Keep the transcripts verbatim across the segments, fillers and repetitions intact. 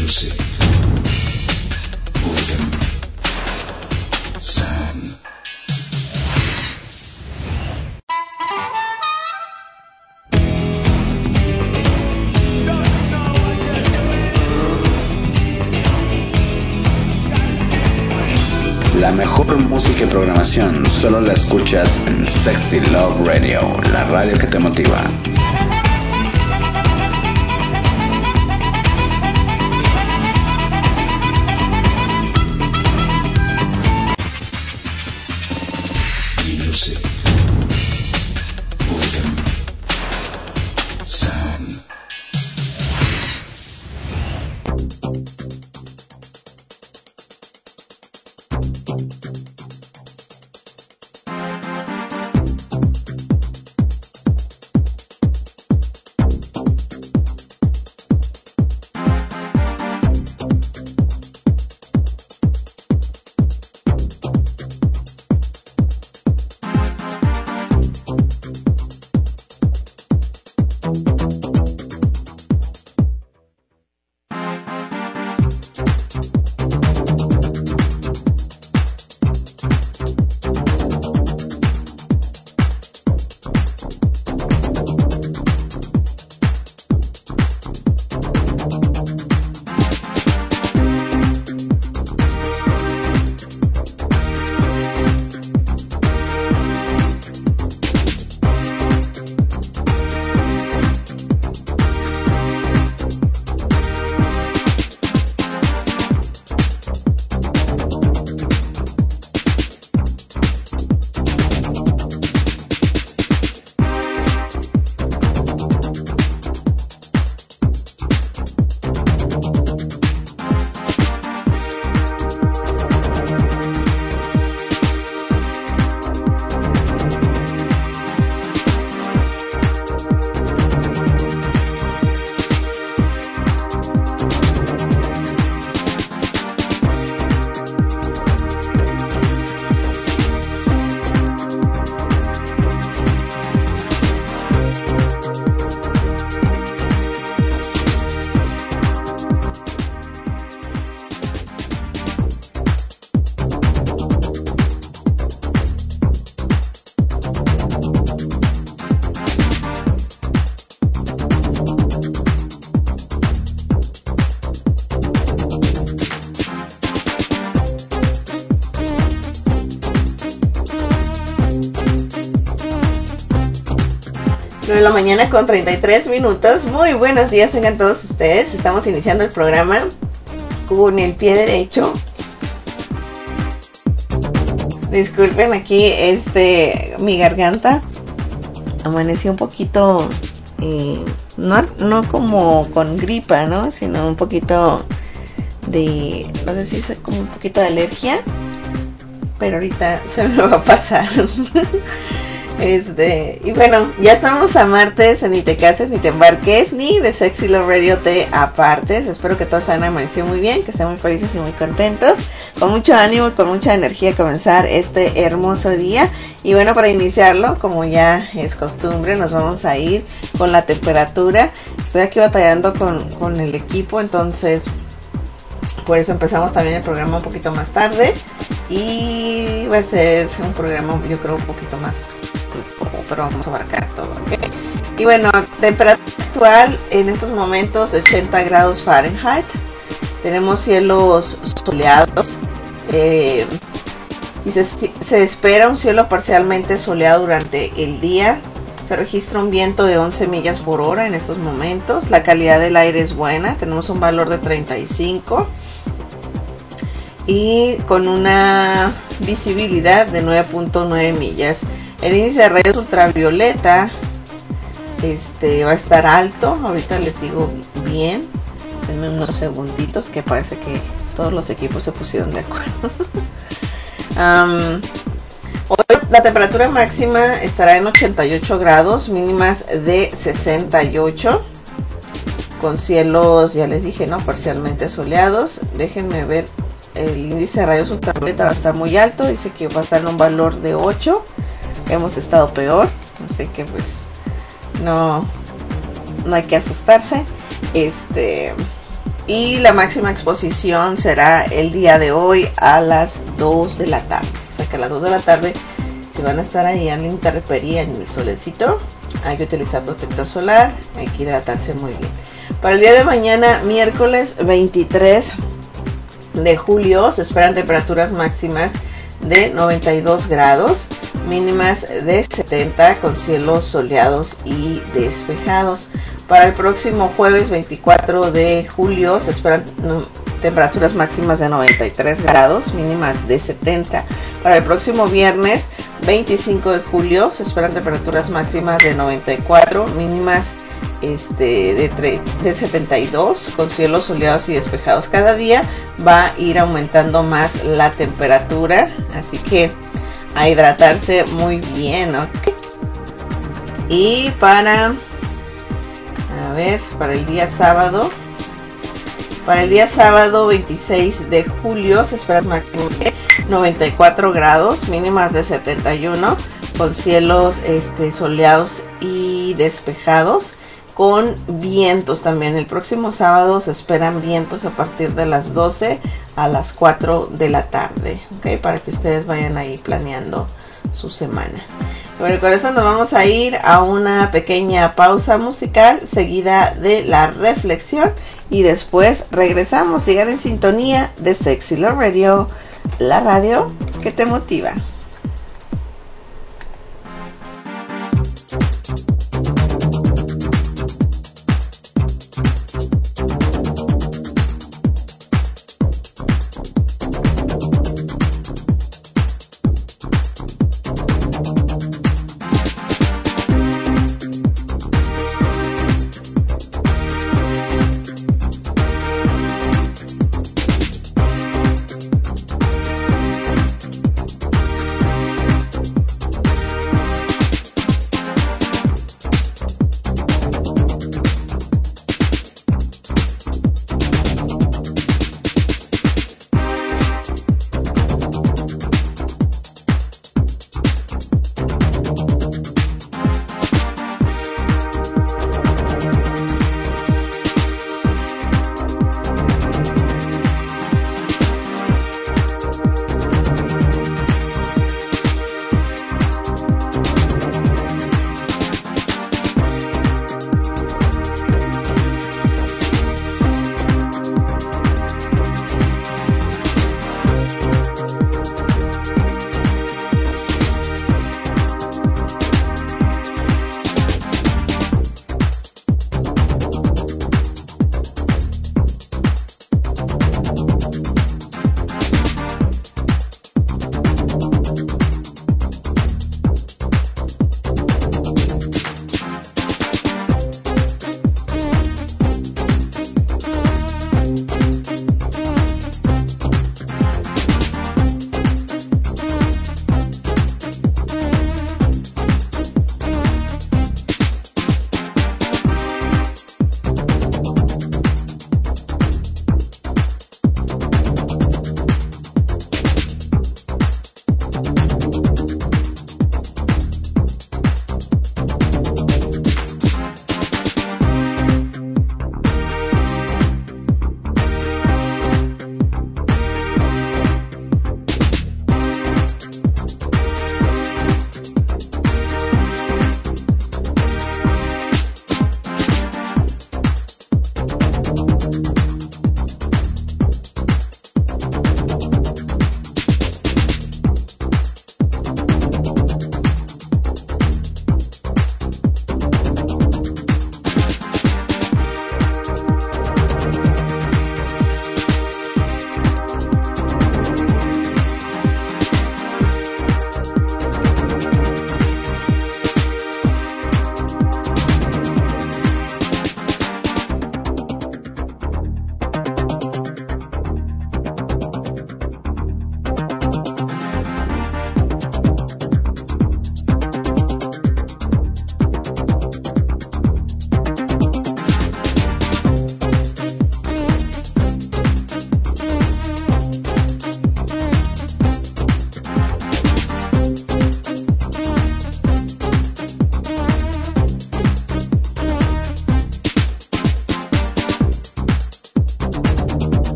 Music, Boredom, Sound. La mejor música y programación solo la escuchas en Sexy Love Radio, la radio que te motiva. Music, Boredom, Sound. nueve de la mañana con treinta y tres minutos. Muy buenos días tengan todos ustedes. Estamos iniciando el programa con el pie derecho. Disculpen aquí, este, mi garganta amaneció un poquito, eh, no, no como con gripa, ¿no? Sino un poquito de, no sé si es como un poquito de alergia, pero ahorita se me va a pasar. Este, y bueno, ya estamos a martes, ni te cases, ni te embarques, ni de Sexy Love Radio te apartes. Espero que todos hayan amanecido muy bien, que estén muy felices y muy contentos, con mucho ánimo y con mucha energía a comenzar este hermoso día. Y bueno, para iniciarlo, como ya es costumbre, nos vamos a ir con la temperatura. Estoy aquí batallando con, con el equipo, entonces por eso empezamos también el programa un poquito más tarde. Y va a ser un programa, yo creo, un poquito más, pero vamos a abarcar todo, ¿okay? Y bueno, temperatura actual en estos momentos de ochenta grados Fahrenheit. Tenemos cielos soleados, eh, y se, se espera un cielo parcialmente soleado durante el día. Se registra un viento de once millas por hora en estos momentos. La calidad del aire es buena, tenemos un valor de treinta y cinco y con una visibilidad de nueve punto nueve millas. El índice de rayos ultravioleta este, va a estar alto. Ahorita les digo bien. Denme unos segunditos, que parece que todos los equipos se pusieron de acuerdo. um, hoy la temperatura máxima estará en ochenta y ocho grados, mínimas de sesenta y ocho, con cielos, ya les dije, no, parcialmente soleados. Déjenme ver, el índice de rayos ultravioleta va a estar muy alto. Dice que va a estar en un valor de ocho. Hemos estado peor, así que pues no, no hay que asustarse. Este, Y la máxima exposición será el día de hoy a las dos de la tarde. O sea que a las dos de la tarde, si van a estar ahí en la intemperie, en el solecito, hay que utilizar protector solar, hay que hidratarse muy bien. Para el día de mañana, miércoles veintitrés de julio, se esperan temperaturas máximas de noventa y dos grados, mínimas de setenta, con cielos soleados y despejados. Para el próximo jueves veinticuatro de julio se esperan no, temperaturas máximas de noventa y tres grados, mínimas de setenta. Para el próximo viernes veinticinco de julio se esperan temperaturas máximas de noventa y cuatro, mínimas este, de, tre- de setenta y dos, con cielos soleados y despejados. Cada día va a ir aumentando más la temperatura, así que a hidratarse muy bien, ¿ok? Y para... A ver, para el día sábado, para el día sábado veintiséis de julio se espera máximo de noventa y cuatro grados, mínimas de setenta y uno, con cielos este, soleados y despejados, con vientos también. El próximo sábado se esperan vientos a partir de las doce a las cuatro de la tarde, ¿ok? Para que ustedes vayan ahí planeando su semana. Bueno, con eso nos vamos a ir a una pequeña pausa musical seguida de la reflexión y después regresamos. Sigan en sintonía de Sexy Love Radio, la radio que te motiva.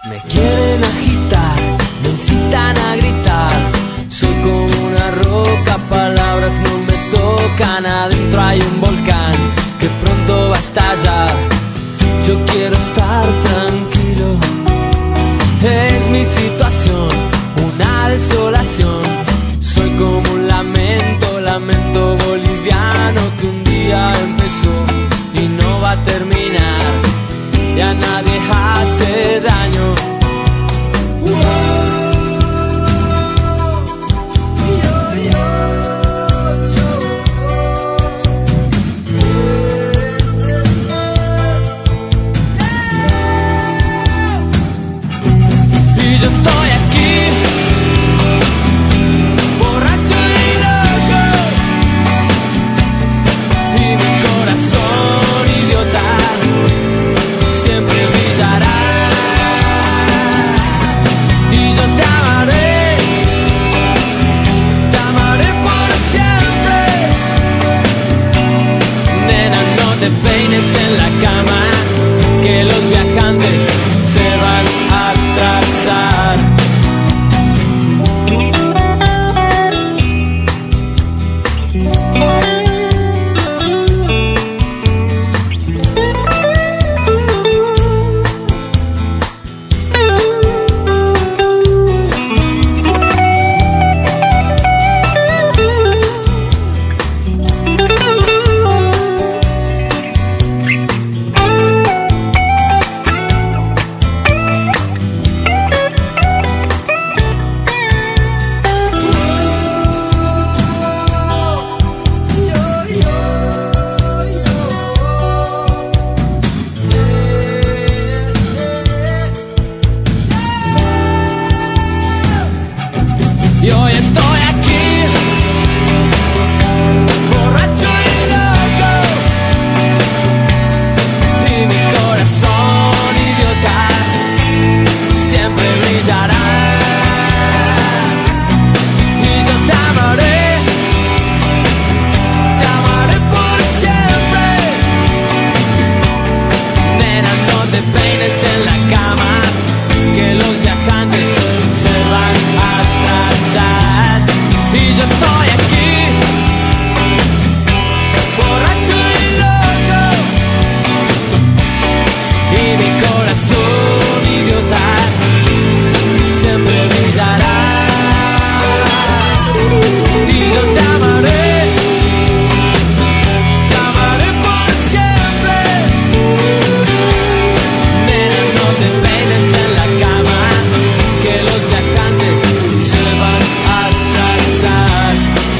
Me quieren agitar, me incitan a gritar. Soy como una roca, palabras no me tocan. Adentro hay un volcán que pronto va a estallar. Yo quiero estar tranquilo. Es mi situación, una desolación. Soy como un lamento, lamento boliviano que un día empezó y no va a terminar. Ya nadie hace daño. Y yo estoy aquí, borracho y loco, y mi corazón idiota siempre brillará. Y yo te amaré, te amaré por siempre. Nena, no te peines en la cama, que los viajantes se van a atrasar. Y hoy estoy aquí, borracho y loco, y mi corazón idiota siempre brillará. Y yo te amaré, te amaré por siempre. Nena, no te peines en la cama, que los viajantes se van a atrasar. Y yo estoy aquí, borracho y loco, y mi corazón idiota siempre brillará. Y yo te amaré, te amaré por siempre. Nena, no te peines en la cama, que los viajantes se van a atrasar.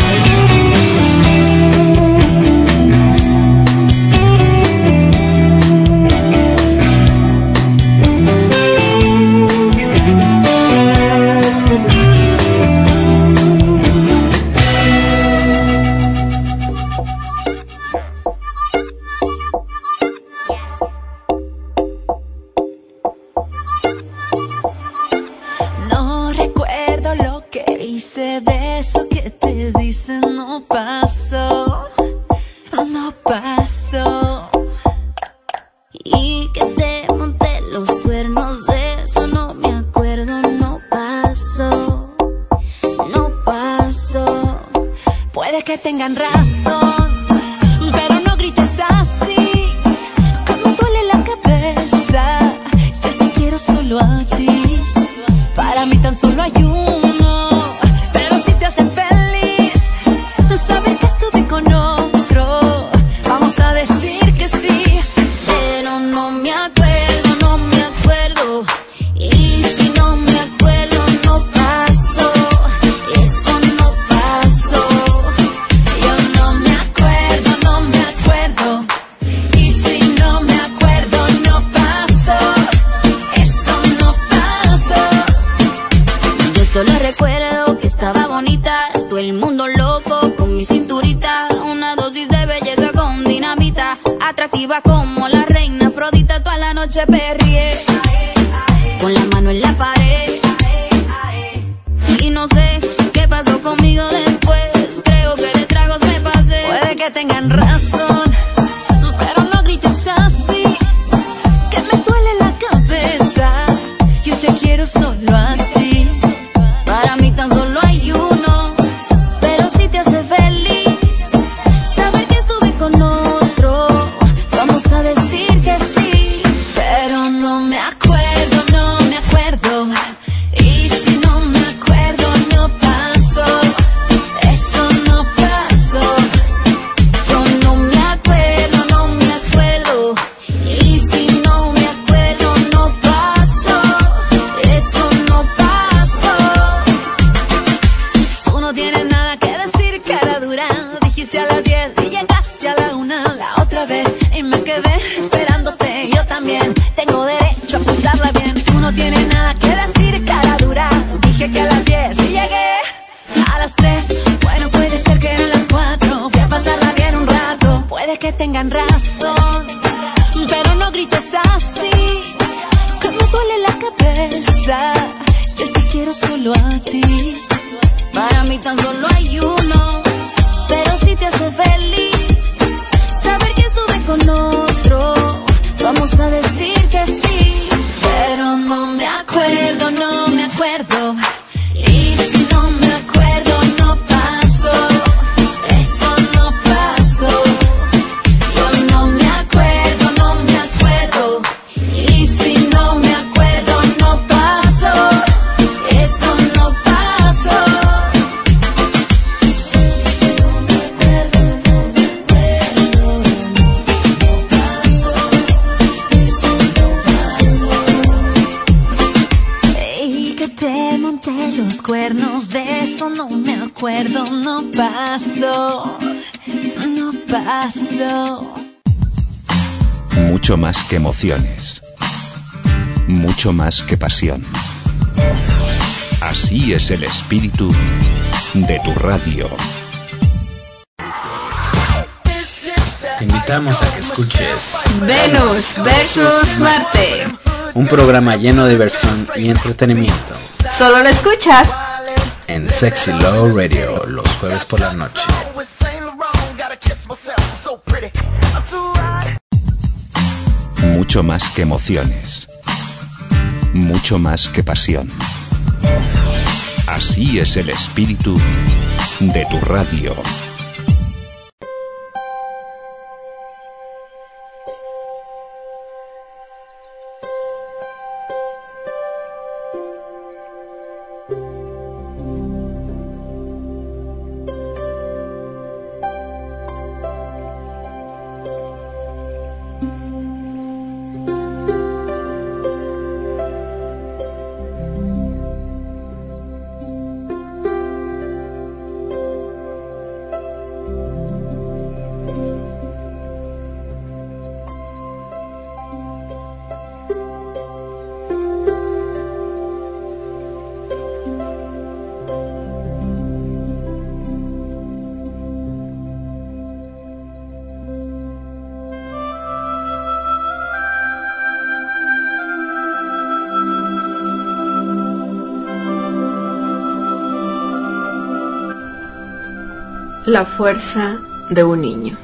No recuerdo lo que hice, de eso que te dicen no pasó, no pasó. Y que te monté los cuernos, de eso no me acuerdo, no pasó, no pasó. Puede que tengan razón, pero no grites así, que me duele la cabeza. Yo te quiero solo a ti, para mí tan solo hay uno. Pero si te hace feliz saber que estuve con otro, vamos a decir que sí. Pero no me acuerdo, no me acuerdo. Y si no me acuerdo, no pasó. Eso no pasó. Yo no me acuerdo, no me acuerdo. Y si no me acuerdo, no pasó. Eso no pasó. Yo solo recuerdo que estaba bonita, todo el mundo loco con mi cinturita, una dosis de belleza con dinamita, atractiva como la reina Afrodita, toda la noche perrié, con la mano en la pared, y no sé qué pasó conmigo después, creo que de tragos me pasé. Puede que tengan razón, pero no grites así, que me duele la cabeza. Yo te Puede que tengan razón, pero no grites así. Cuando duele la cabeza, yo te quiero solo a ti. Para mí tan solo hay uno, pero si te hace feliz saber que estuve con otro, vamos a decir que sí. Pero no me acuerdo, no me acuerdo. Y si no me acuerdo, no paso. Eso no pasó. Yo no me acuerdo, no me acuerdo. Y si no me acuerdo, no paso. Eso no pasó. Y que te monté los cuernos, de eso no me acuerdo, no pasó, no pasó. Mucho más que emociones. Mucho más que pasión. Así es el espíritu de tu radio. Te invitamos a que escuches Venus versus Marte. un programa lleno de diversión y entretenimiento Solo lo escuchas en Sexy Love Radio los jueves por la noche. Mucho más que emociones. Mucho más que pasión. Así es el espíritu de tu radio. La fuerza de un niño.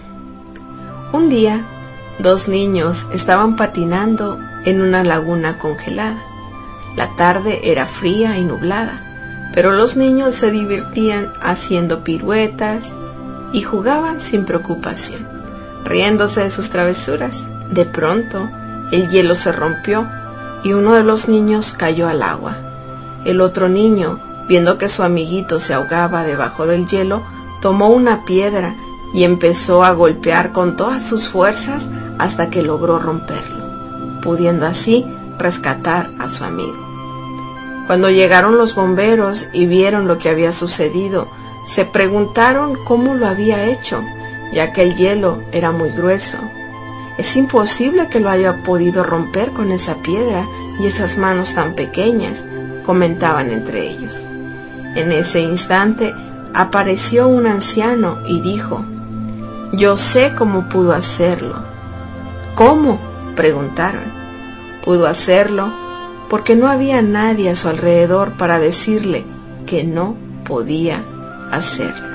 Un día, dos niños estaban patinando en una laguna congelada. La tarde era fría y nublada, pero los niños se divertían haciendo piruetas y jugaban sin preocupación, riéndose de sus travesuras. De pronto, el hielo se rompió y uno de los niños cayó al agua. El otro niño, viendo que su amiguito se ahogaba debajo del hielo, tomó una piedra y empezó a golpear con todas sus fuerzas hasta que logró romperlo, pudiendo así rescatar a su amigo. Cuando llegaron los bomberos y vieron lo que había sucedido, se preguntaron cómo lo había hecho, ya que el hielo era muy grueso. Es imposible que lo haya podido romper con esa piedra y esas manos tan pequeñas, comentaban entre ellos. En ese instante apareció un anciano y dijo: «Yo sé cómo pudo hacerlo». «¿Cómo?», preguntaron. Pudo hacerlo porque no había nadie a su alrededor para decirle que no podía hacerlo.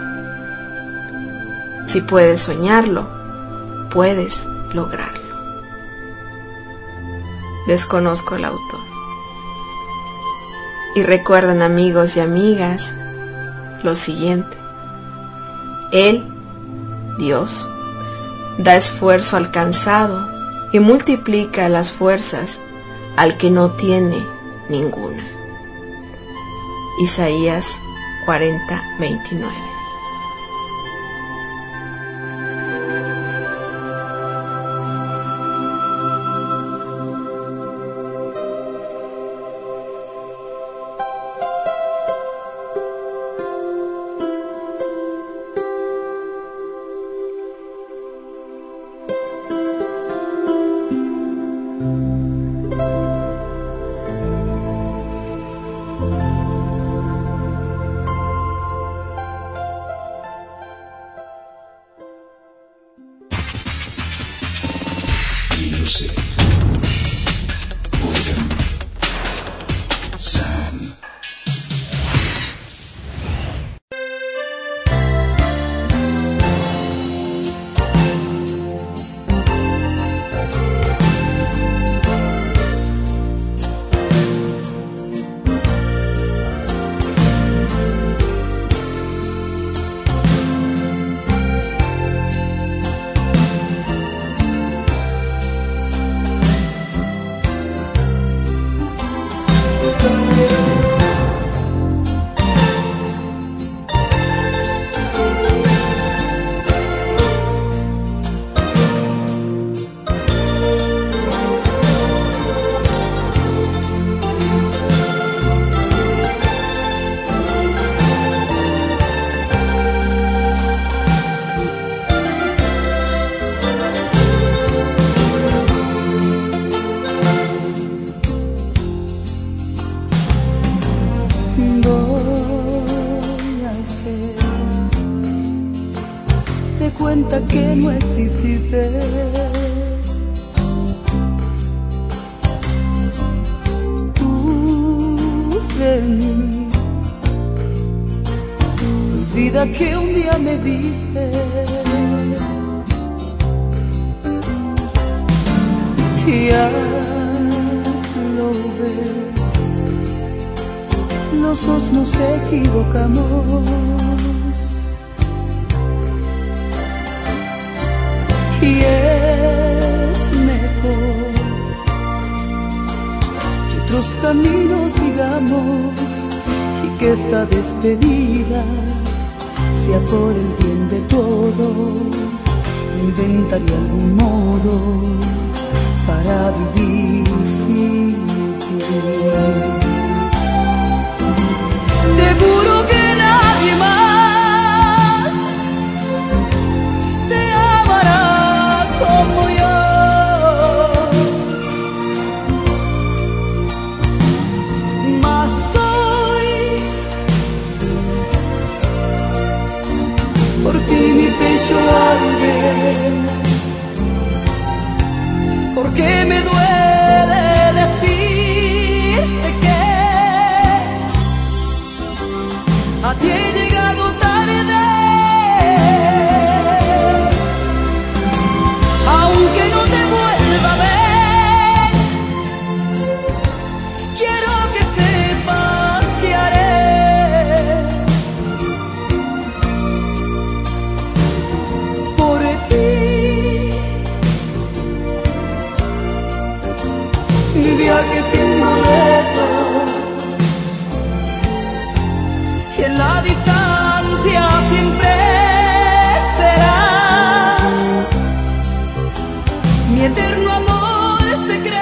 Si puedes soñarlo, puedes lograrlo. Desconozco el autor. Y recuerden, amigos y amigas, lo siguiente: Él, Dios, da esfuerzo al cansado y multiplica las fuerzas al que no tiene ninguna. Isaías cuarenta, veintinueve. Music. William Sam. Que no exististe, tú de mí, olvida que un día me viste y ya lo ves, los dos nos equivocamos. Y es mejor que otros caminos sigamos y que esta despedida sea por el bien de todos. Inventaré algún modo para vivir sin ti. Te juro que nadie más te amará como yo, mas hoy por ti mi pecho arde, porque me duele decirte que a ti he llegado tarde. Aunque no te vuelva a ver, quiero que sepas que haré por ti mi viaje sin boleto, que en la distancia siempre serás mi eterno amor secreto.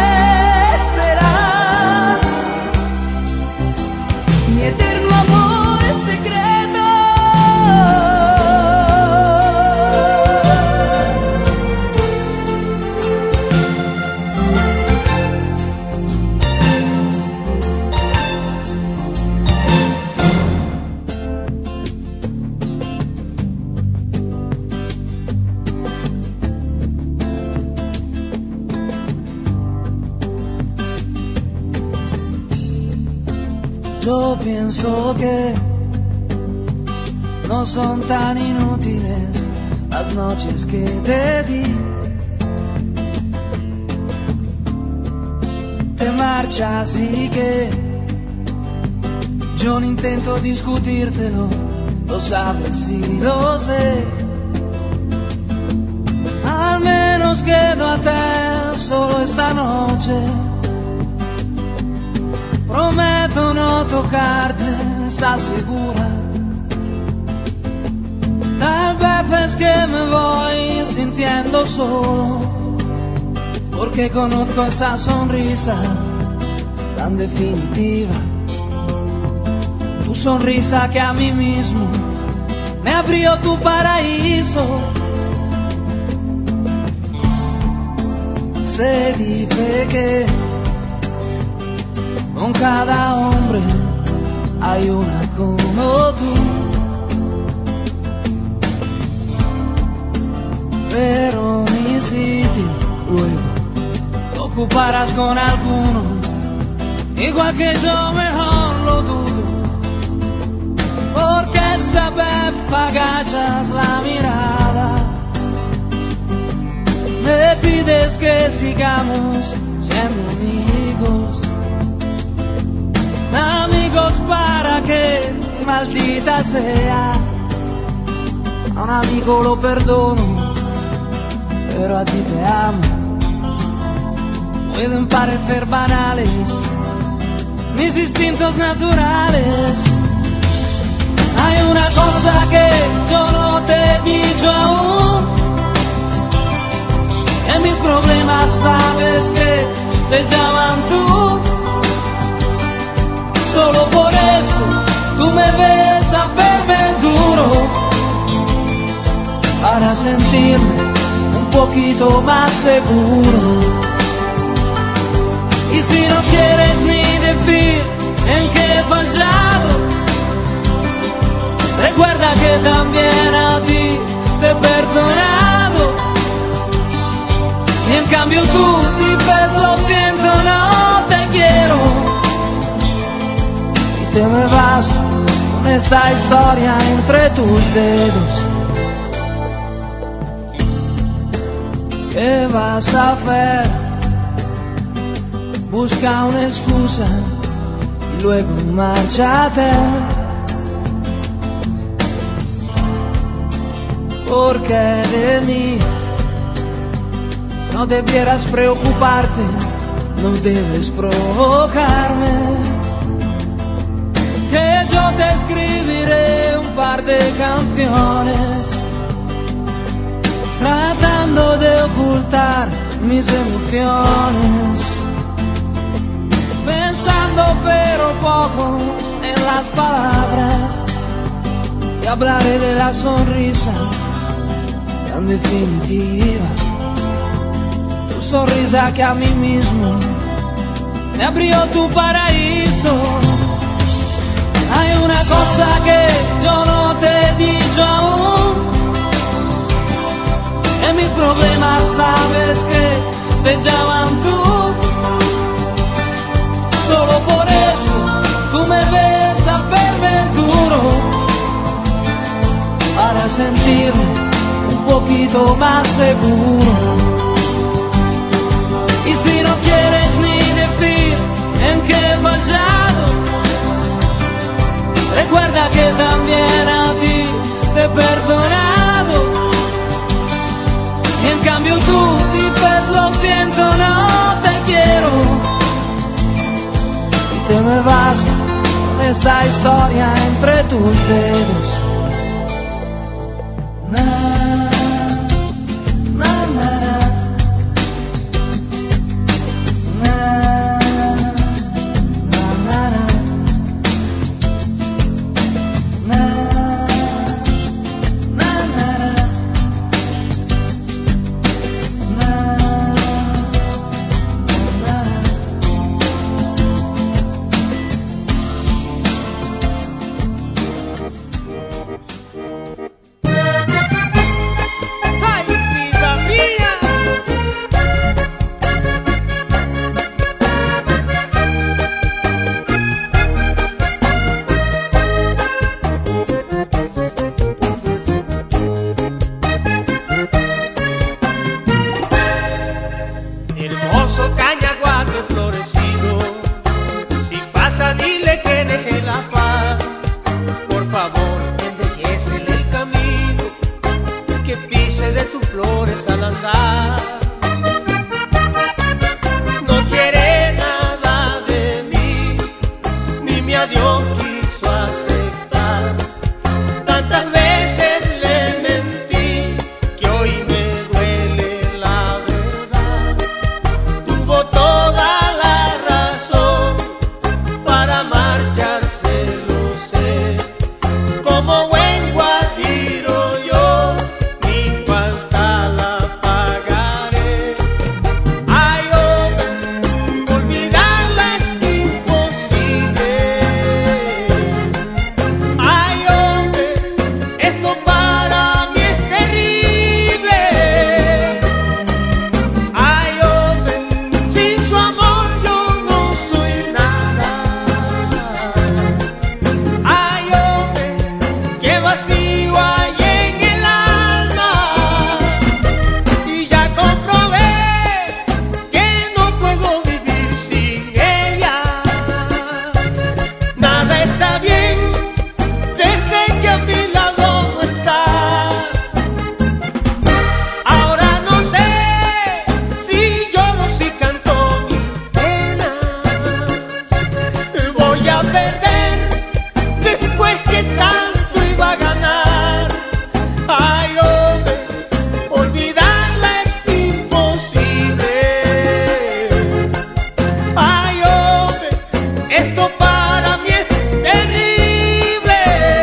Mi eterno amor Yo pienso que no son tan inútiles las noches que te di. Te marchas y que yo no intento discutírtelo, lo sabes y lo sé. Al menos quedo a te solo esta noche. Prometo no tocarte, ¿estás segura? Tal vez es que me voy sintiendo solo, porque conozco esa sonrisa tan definitiva. Tu sonrisa que a mí mismo me abrió tu paraíso. Se dice que con cada hombre hay una como tú, pero mi sitio luego lo ocuparás con alguno, igual que yo, mejor lo dudo, porque esta vez agachas la mirada, me pides que sigamos siendo amigos. Amigos para que, maldita sea, a un amigo lo perdono, pero a ti te amo. Pueden parecer banales mis instintos naturales. Hay una cosa que yo no te he dicho aún, que mis problemas sabes que se llaman tú. Solo por eso tú me ves a verme duro, para sentirme un poquito más seguro. Y si no quieres ni decir en qué he fallado, recuerda que también a ti te he perdonado. Y en cambio tú dices lo siento, no te quiero. Te me vas con esta historia entre tus dedos. ¿Qué vas a hacer? Busca una excusa y luego márchate, porque de mí no debieras preocuparte, no debes provocarme. Que yo te escribiré un par de canciones, tratando de ocultar mis emociones, pensando pero poco en las palabras, y hablaré de la sonrisa tan definitiva, tu sonrisa que a mí mismo me abrió tu paraíso. Hay una cosa que yo no te he dicho aún, que mis problemas sabes que se llaman tú. Solo por eso tú me ves a verme duro, para sentirme un poquito más seguro. Y si no quieres ni decir en qué he fallado, recuerda que también a ti te he perdonado. Y en cambio tú dices lo siento, no te quiero. Y te me vas con esta historia entre tus dedos. Na, na, na, na. dile que deje la paz. Por favor, embellécele el camino, que pise de tus flores al andar. No quiere nada de mí, ni mi adiós quiso aceptar. Tantas veces le mentí que hoy me duele la verdad. Tuvo toda la razón para marcharse, lo sé. Como buen guajiro yo mi falta la pagaré. Ay, hombre, olvidarla es imposible. Ay, hombre, esto para mí es terrible. Ay, hombre, sin su amor yo no soy nada. Ay, hombre, qué vacío hay en el alma. Y ya comprobé que no puedo vivir sin ella. Nada está bien desde que a mi lado no está. Ahora no sé si lloro, si canto mis penas. Voy a perder después que tanto iba a ganar. Ay, hombre, olvidarla es imposible. Ay, hombre, esto para mí es terrible.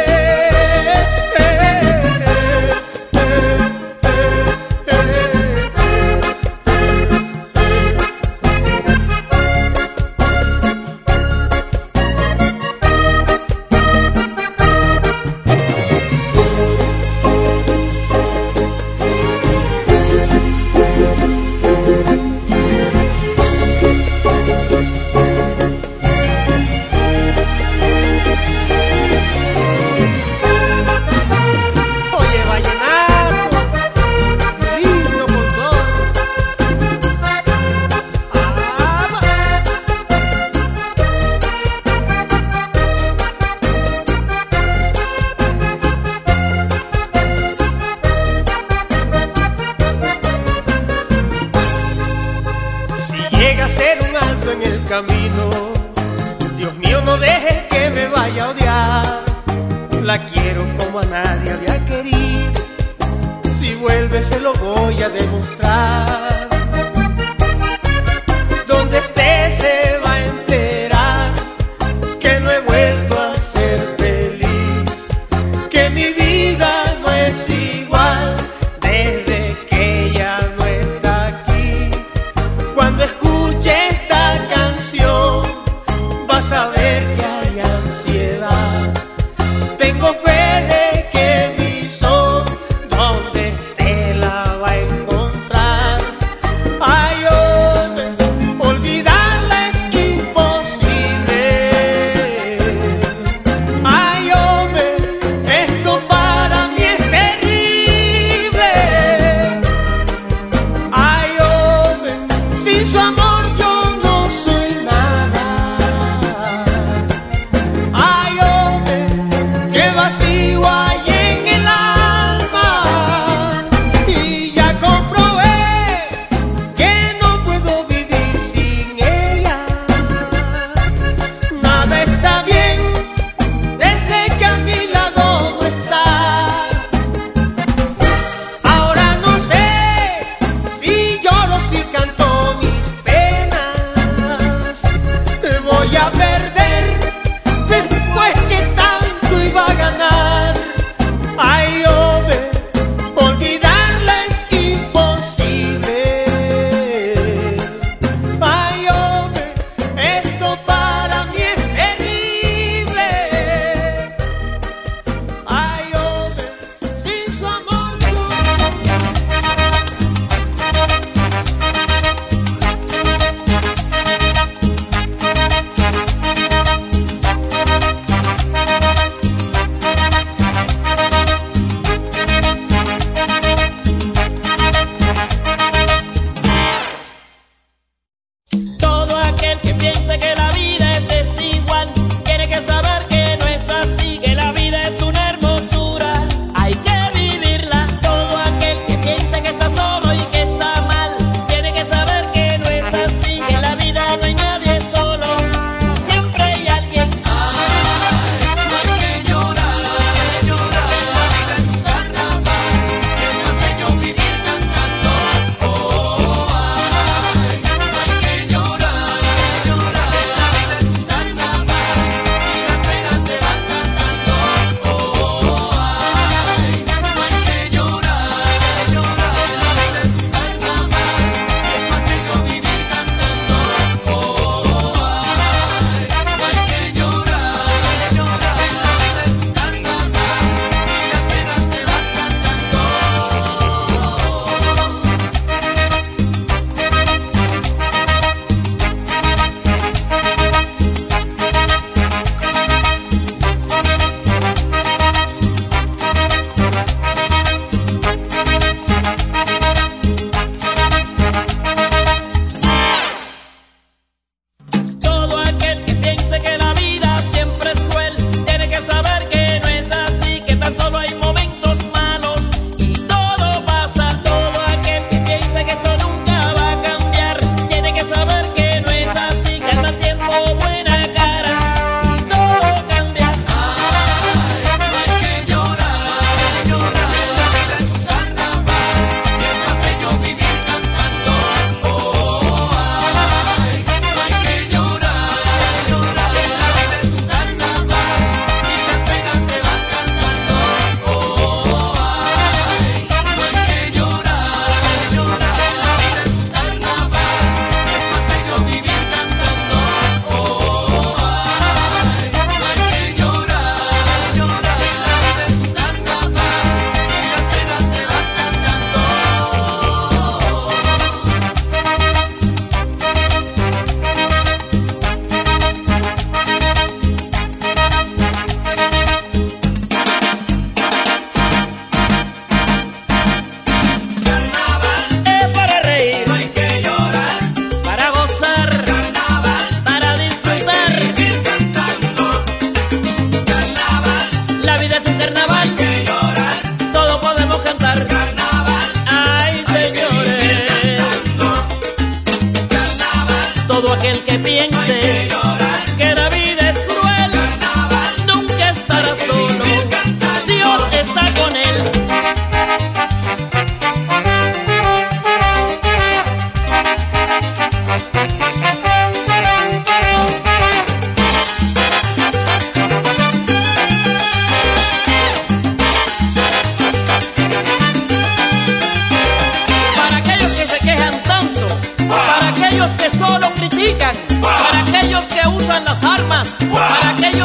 Oye, vallenato, lindo por todo. Ama. Si llega a ser un alto en el camino, Dios mío, no dejes que me vaya a odiar. La quiero como a nadie había querido. Si vuelve se lo voy a demostrar. Donde esté se va a enterar que no he vuelto a ser feliz, que mi vida no es igual desde que ella no está aquí. Cuando escuche esta canción vas a ver que hay ansiedad. Tengo fe de que mi sol donde esté la va a encontrar.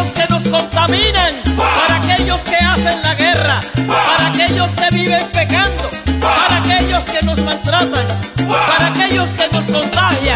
aquellos que nos contaminan, para aquellos que hacen la guerra, para aquellos que viven pecando, para aquellos que nos maltratan, para aquellos que nos contagian.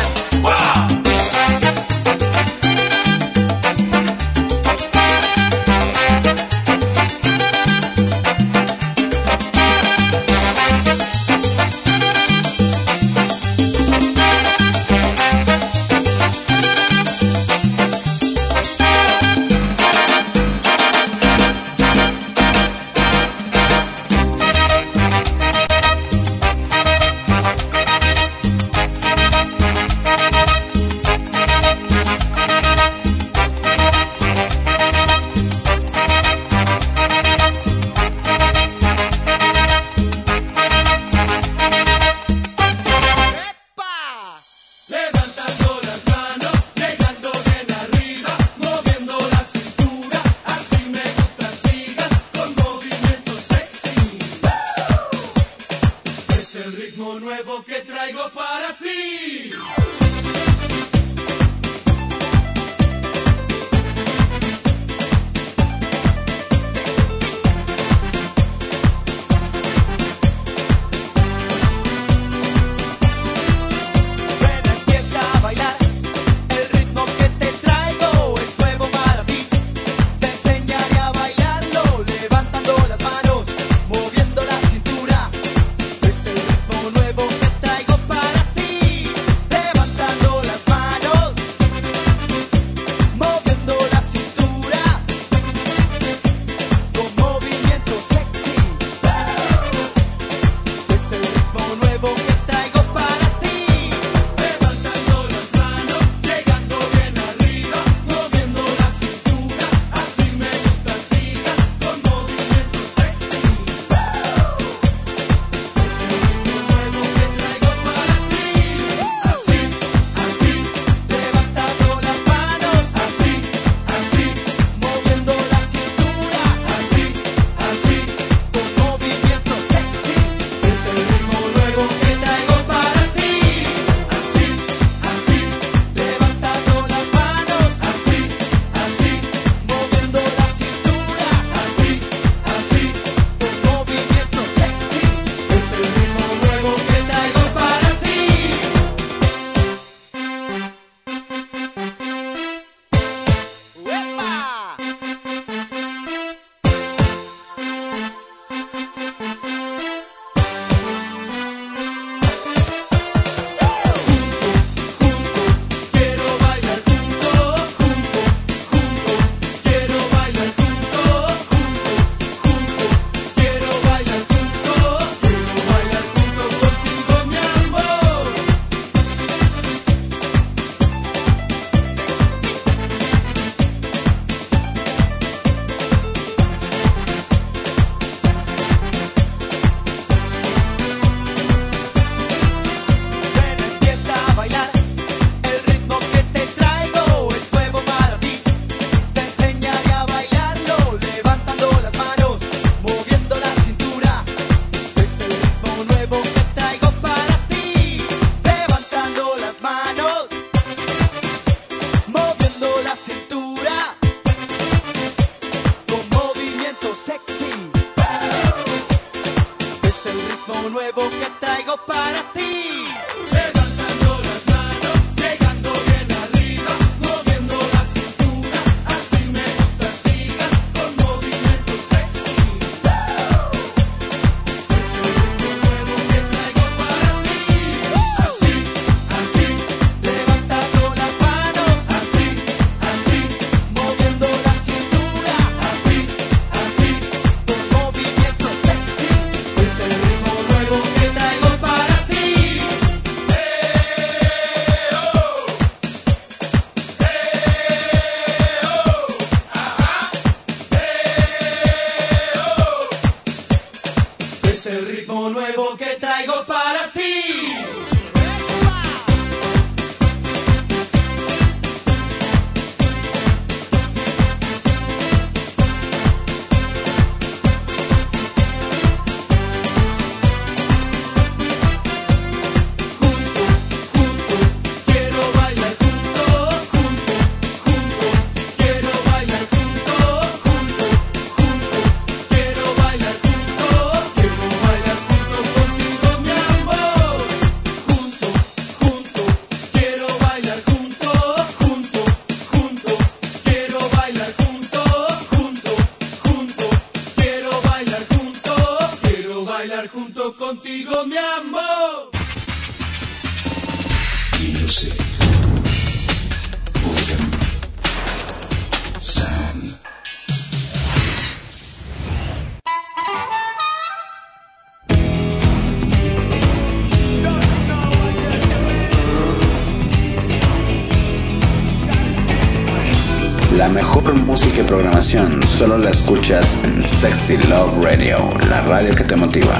mejor música y programación solo la escuchas en Sexy Love Radio, la radio que te motiva.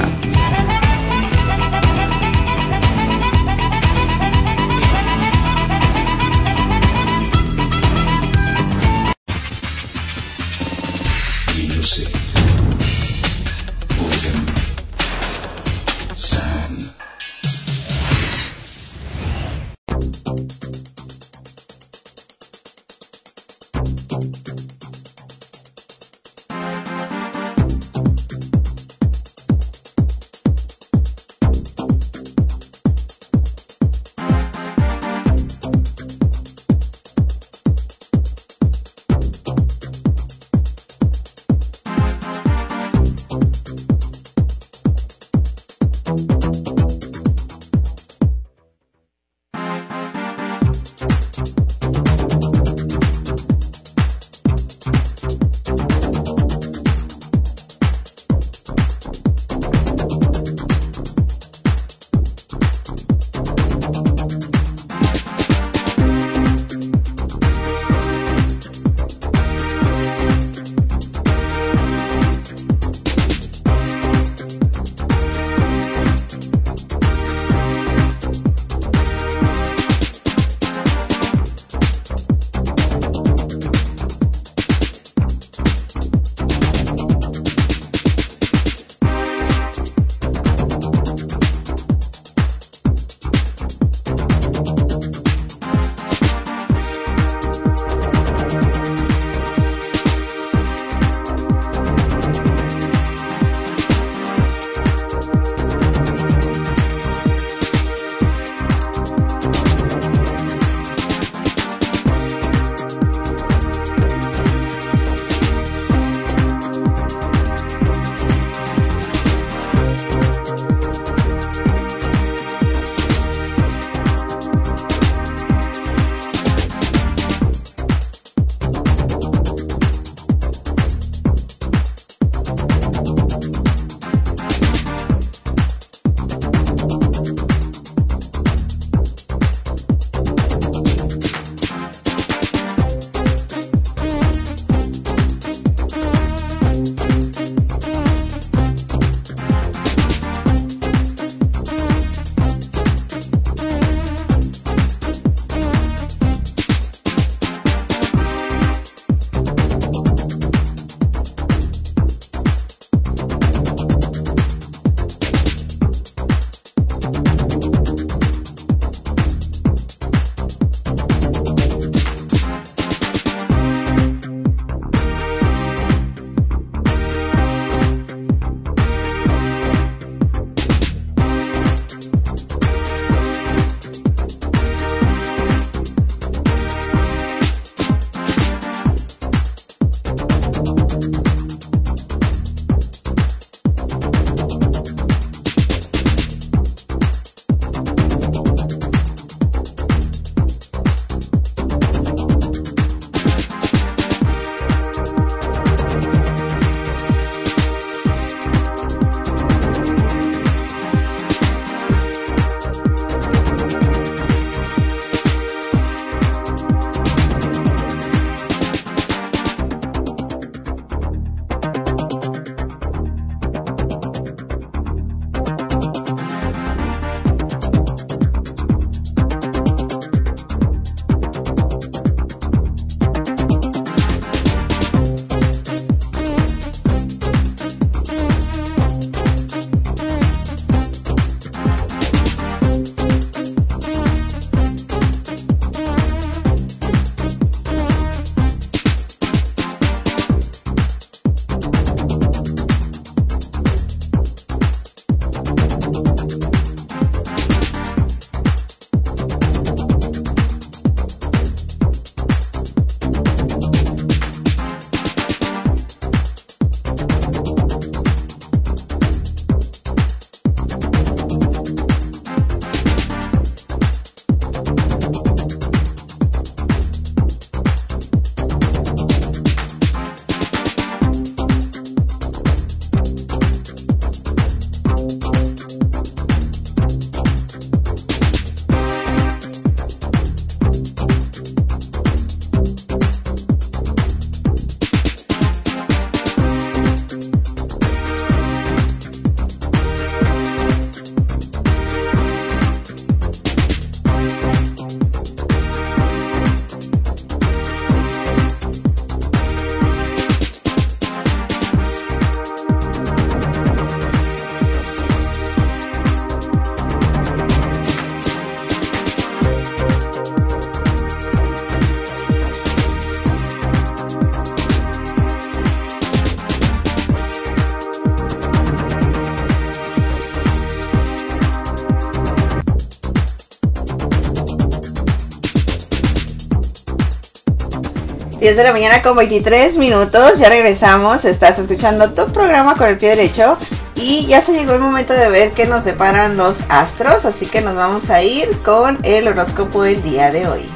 diez de la mañana con veintitrés minutos, ya regresamos, estás escuchando tu programa Con el Pie Derecho y ya se llegó el momento de ver qué nos deparan los astros, así que nos vamos a ir con el horóscopo del día de hoy.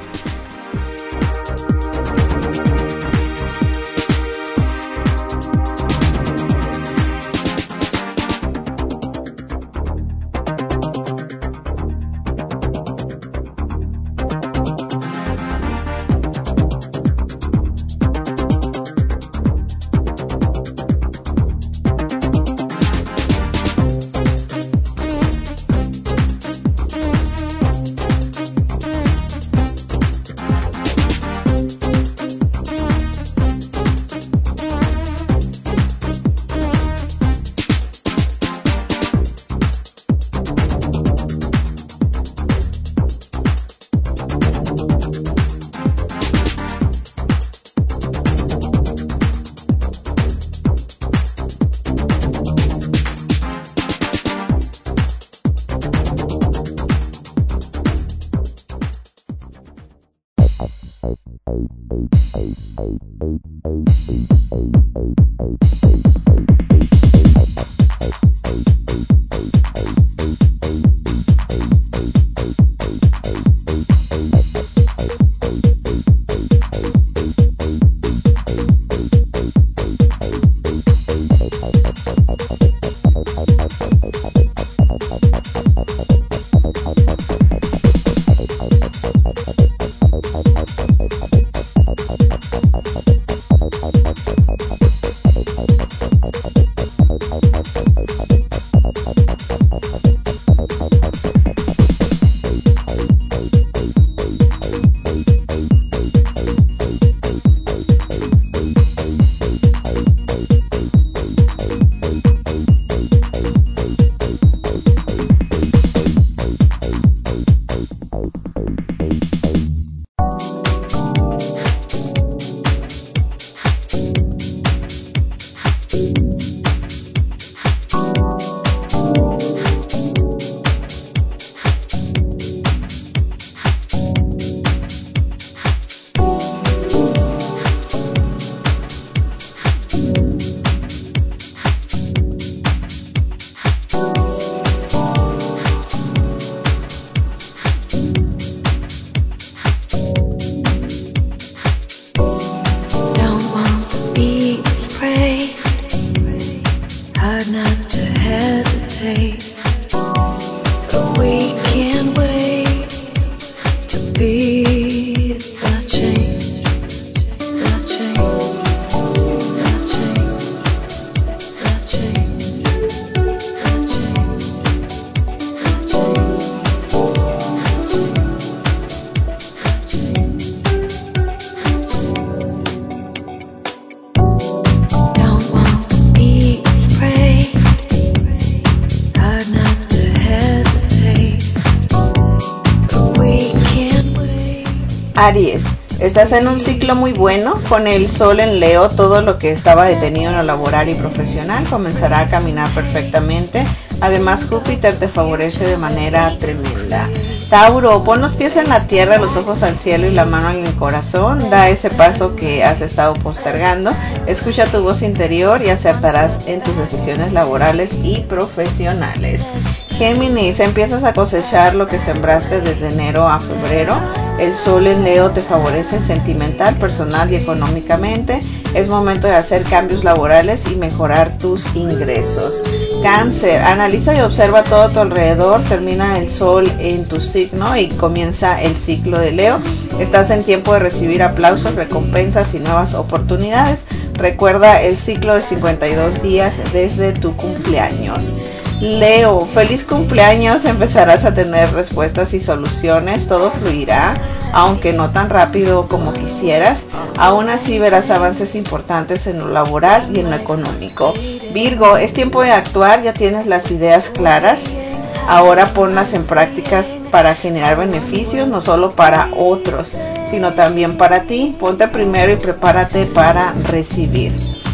Aries, estás en un ciclo muy bueno, con el sol en Leo, todo lo que estaba detenido en lo laboral y profesional comenzará a caminar perfectamente. Además, Júpiter te favorece de manera tremenda. Tauro, pon los pies en la tierra, los ojos al cielo y la mano en el corazón. Da ese paso que has estado postergando. Escucha tu voz interior y acertarás en tus decisiones laborales y profesionales. Géminis, empiezas a cosechar lo que sembraste desde enero a febrero. El sol en Leo te favorece sentimental, personal y económicamente. Es momento de hacer cambios laborales y mejorar tus ingresos. Cáncer, analiza y observa todo a tu alrededor. Termina el sol en tu signo y comienza el ciclo de Leo. Estás en tiempo de recibir aplausos, recompensas y nuevas oportunidades. Recuerda el ciclo de cincuenta y dos días desde tu cumpleaños. Leo, feliz cumpleaños, empezarás a tener respuestas y soluciones, todo fluirá, aunque no tan rápido como quisieras. Aún así verás avances importantes en lo laboral y en lo económico. Virgo, es tiempo de actuar, ya tienes las ideas claras, ahora ponlas en prácticas para generar beneficios, no solo para otros, sino también para ti. Ponte primero y prepárate para recibir.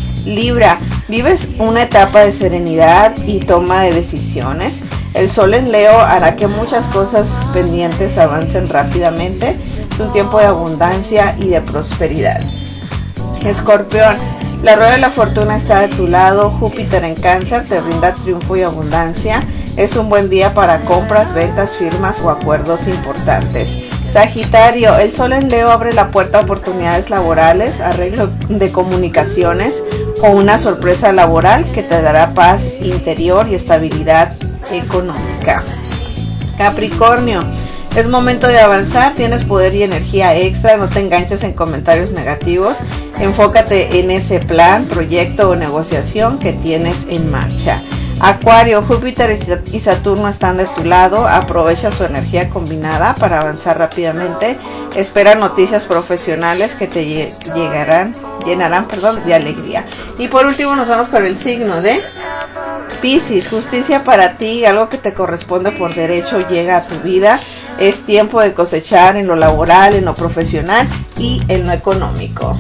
Libra, vives una etapa de serenidad y toma de decisiones. El sol en Leo hará que muchas cosas pendientes avancen rápidamente. Es un tiempo de abundancia y de prosperidad. Escorpión, la rueda de la fortuna está de tu lado. Júpiter en Cáncer te brinda triunfo y abundancia. Es un buen día para compras, ventas, firmas o acuerdos importantes. Sagitario, el sol en Leo abre la puerta a oportunidades laborales, arreglo de comunicaciones o una sorpresa laboral que te dará paz interior y estabilidad económica. Capricornio, es momento de avanzar, tienes poder y energía extra, no te enganches en comentarios negativos, enfócate en ese plan, proyecto o negociación que tienes en marcha. Acuario, Júpiter y Saturno están de tu lado, aprovecha su energía combinada para avanzar rápidamente, espera noticias profesionales que te llegarán, llenarán perdón, de alegría. Y por último nos vamos con el signo de Piscis, justicia para ti, algo que te corresponde por derecho llega a tu vida, es tiempo de cosechar en lo laboral, en lo profesional y en lo económico.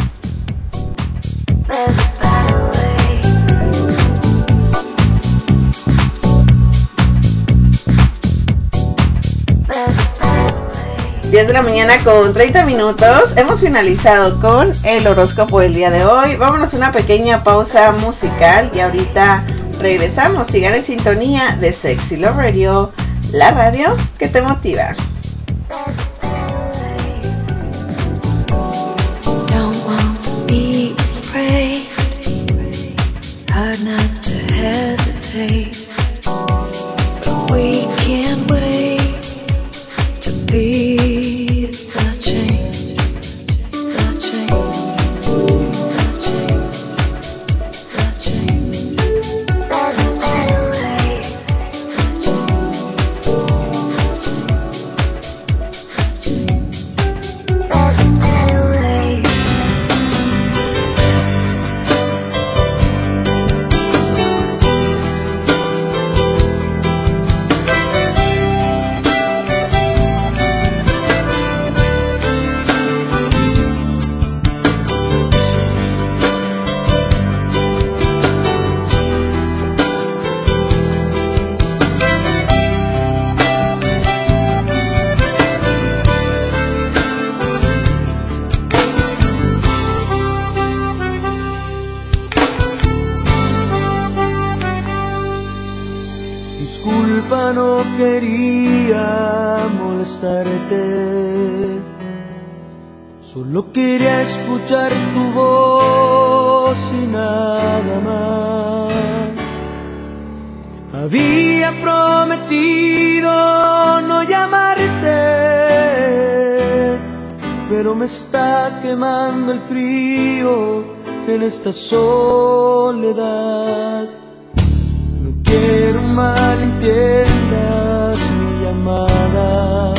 diez de la mañana con treinta minutos. Hemos finalizado con el horóscopo del día de hoy. Vámonos a una pequeña pausa musical y ahorita regresamos. Sigan en sintonía de Sexy Love Radio, la radio que te motiva. Don't want to be afraid, hard not to hesitate, but we can't wait to be the change, the change, the change, the change. There's a better way. There's a better way. Disculpa, no quería molestarte, solo quería escuchar tu voz y nada más. Había prometido no llamarte, pero me está quemando el frío en esta soledad. No quiero malentiendas mi llamada.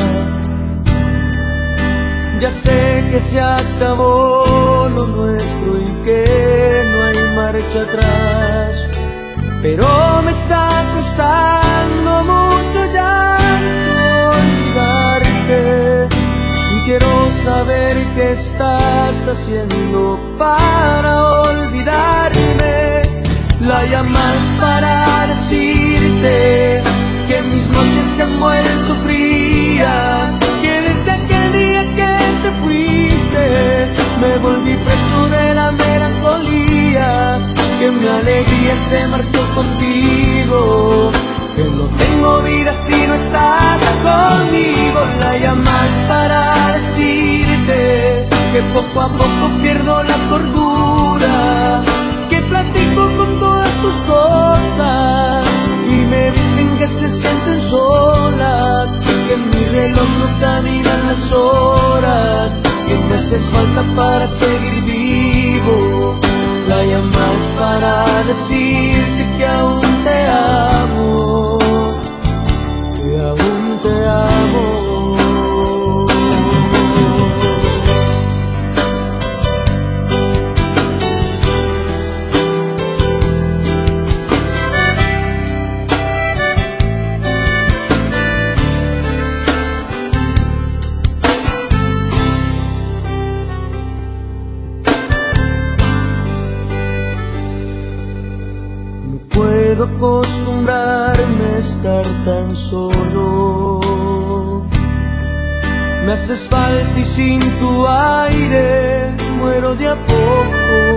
Ya sé que se acabó lo nuestro y que no hay marcha atrás, pero me está costando mucho ya olvidarte. Y quiero saber qué estás haciendo para olvidarme. La llamas para decirte que mis noches se han vuelto frías, que desde aquel día que te fuiste me volví preso de la melancolía, que mi alegría se marchó contigo, que no tengo vida si no estás conmigo. La llamas para decirte que poco a poco pierdo la cordura, que platico con todas tus cosas y me dicen que se sienten solas, que en mi reloj no caminan las horas, que me haces falta para seguir vivo. La llamas para decirte que aún te amo, que aún te amo. puedo acostumbrarme a estar tan solo. Me haces falta y sin tu aire muero de a poco.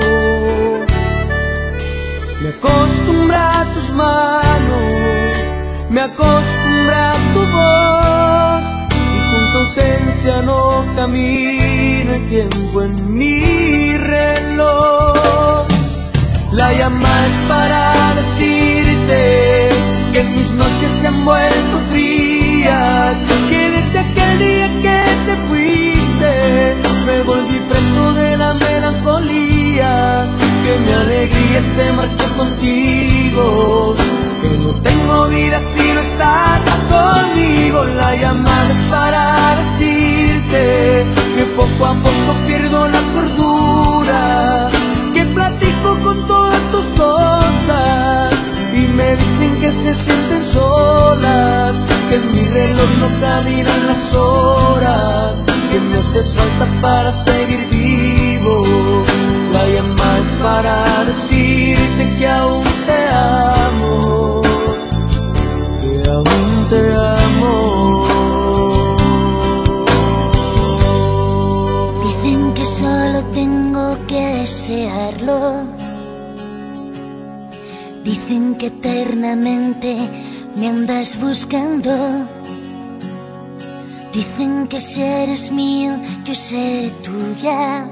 Me acostumbra a tus manos, me acostumbra a tu voz, y con tu ausencia no camina el tiempo en mi reloj. La llamada es para decirte que mis noches se han vuelto frías, que desde aquel día que te fuiste me volví preso de la melancolía, que mi alegría se marchó contigo, que no tengo vida si no estás conmigo. La llamada es para decirte que poco a poco pierdo la cordura, que platico con todas tus cosas y me dicen que se sienten solas, que en mi reloj no caminan las horas, que me haces falta para seguir vivo. La llamada es para decirte que aún te amo, que aún te amo. Dicen que solo tengo que desearlo, dicen que eternamente me andas buscando, dicen que si eres mío yo seré tuya,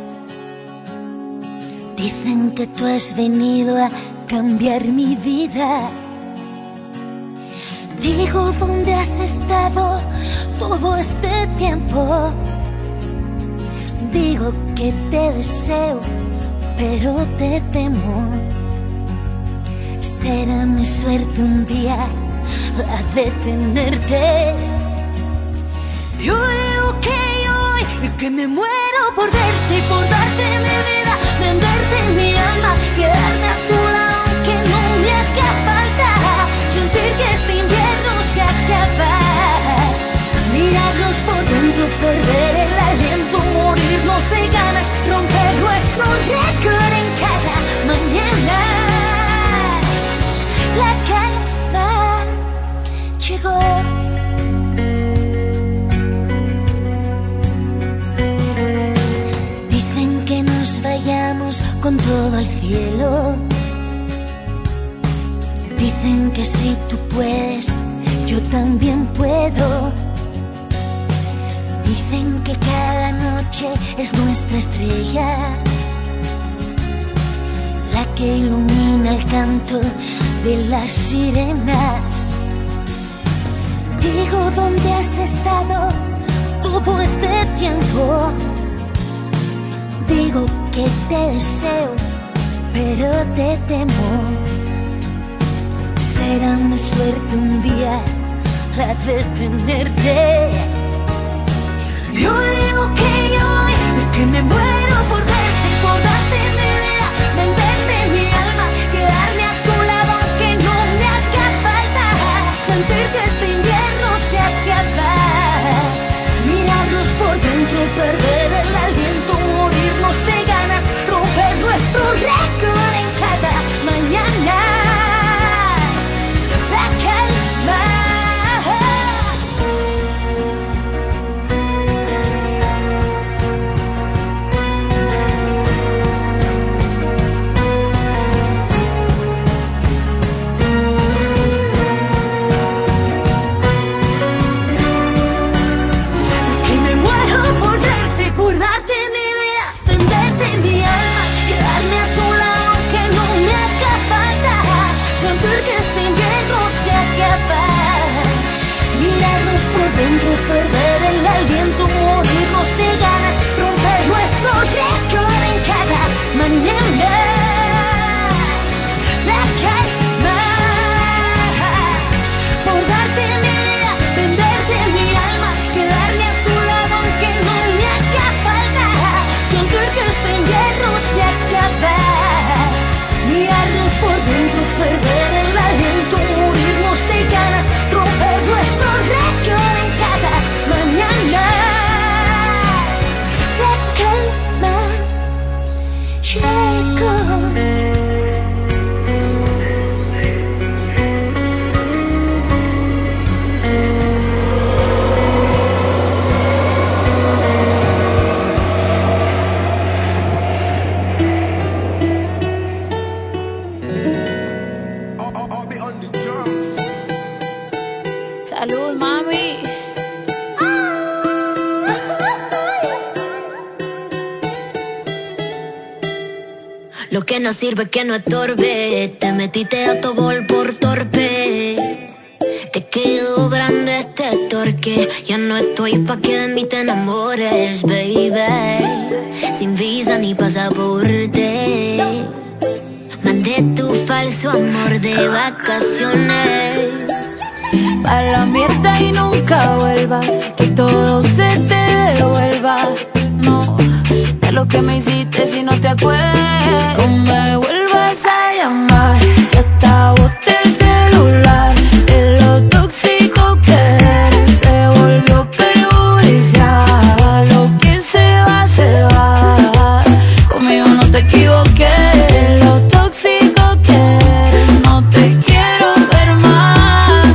dicen que tú has venido a cambiar mi vida. Digo, ¿dónde has estado todo este tiempo? Digo que te deseo, pero te temo. Será mi suerte un día la de tenerte. Yo digo que hoy que me muero por verte y por darte mi vida, venderte mi alma, quedarme a tu lado aunque no me haga falta, sentir que este invierno se acaba, mirarnos por dentro, perder el aliento, morirnos de ganas, romper nuestro récord en cada mañana. La calma llegó. Dicen que nos vayamos con todo al cielo, dicen que si tú puedes, yo también puedo, dicen que cada noche es nuestra estrella, la que ilumina el canto de las sirenas. Digo, ¿dónde has estado todo este tiempo? Digo que te deseo, pero te temo. Será mi suerte un día la de tenerte. Yo digo que yo, que me muero por verte y por darte mi vida, venderte mi alma, quedarme a tu lado aunque no me haga falta, sentir que este invierno se acaba, mirarnos por dentro, perder el aliento, morirnos de ganas, romper nuestro récord en cada mañana. La calma. Lo que no sirve que no estorbe. Te metiste autogol por torpe. Te quedó grande este torque. Ya no estoy pa' que de mí te enamores, baby. Sin visa ni pasaporte. Mandé tu falso amor de vacaciones. A la mierda y nunca vuelvas. Que todo se te devuelva. No, de lo que me hiciste si no te acuerdas. No me vuelvas a llamar. Que hasta boté el celular. De lo tóxico que eres se volvió perjudicial. Lo que se va, se va. Conmigo no te equivoqué. De lo tóxico que eres no te quiero ver más.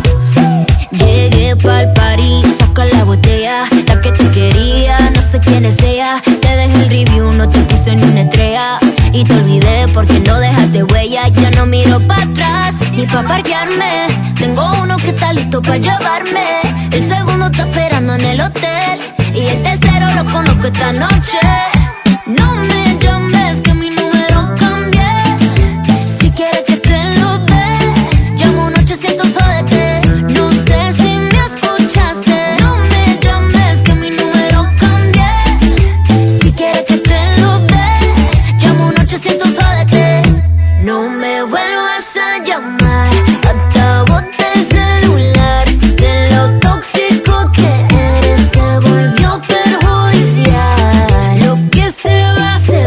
Llegué pa'l party, saca la botella. La que te quería, no sé quién es ella. Te dejé el review, no te puse ni una estrella. Y te olvidé porque no dejaste huella. Ya no miro para atrás, ni pa' parquearme. Tengo uno que está listo pa' llevarme. El segundo está esperando en el hotel. Y el tercero lo conozco esta noche. No me llames que mi número cambié. Si quieres que te lo dé, llamo un ochocientos O D T. No sé si me escuchaste. No me llames que mi número cambié. Si quieres que te lo dé, llamo un ochocientos O D T. No me vuelvas a llamar. Hasta boté el celular. De lo tóxico que eres se volvió perjudicial. Lo que se va, se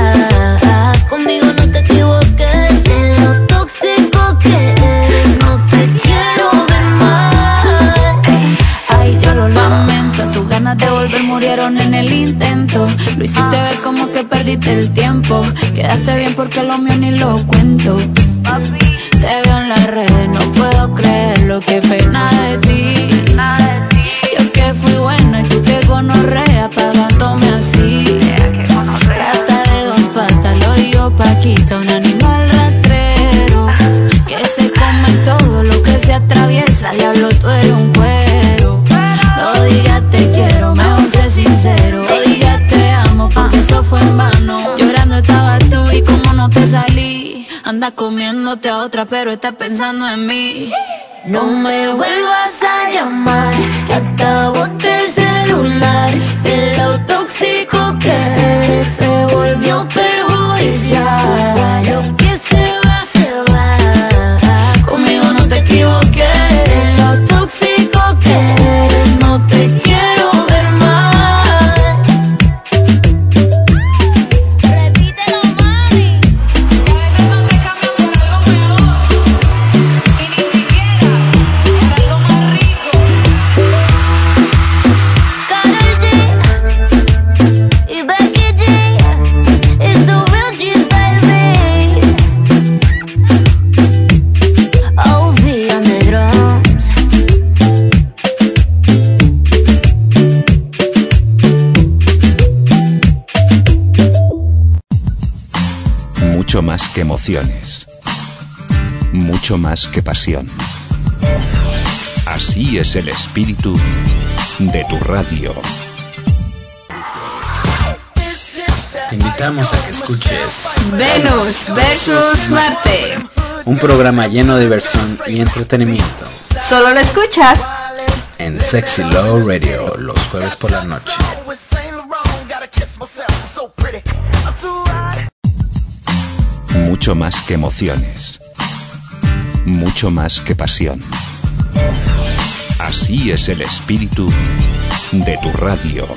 va. Conmigo no te equivoques. De lo tóxico que eres no te quiero ver más. Ay, yo lo lamento. Tus ganas de volver murieron en el intento. Lo hiciste ver como que perdiste el tiempo. Quedaste bien porque lo mío ni lo cuento. Te veo en las redes, no puedo creerlo. Qué pena de ti. Yo que fui buena y tú que gonorrea pagándome así. Rata de dos patas, lo digo Paquita, un animal rastrero que se come todo lo que se atraviesa. Diablo, tú eres un cuero. No digas te quiero, mejor sé sincero. No digas te amo porque eso fue en vano. Llorando estabas tú y como no te salí. Anda comiéndote a otra pero estás pensando en mí. No me vuelvas a llamar. Que hasta boté el celular. De lo tóxico que eres se volvió perjudicial. Lo que se va, se va. Conmigo no te equivoqué. De lo tóxico que eres no te quiero ver más. Repítelo, mami. Que a veces no te cambian por algo mejor. Y ni siquiera por algo más rico. Karol G y Becky G. It's the real G's, baby. O V on the drums. Mucho más que emociones. Mucho más que pasión. Así es el espíritu de tu radio. Te invitamos a que escuches Venus versus Marte. un programa lleno de diversión y entretenimiento Solo lo escuchas en Sexy Love Radio los jueves por la noche. Mucho más que emociones. Mucho más que pasión. Así es el espíritu de tu radio.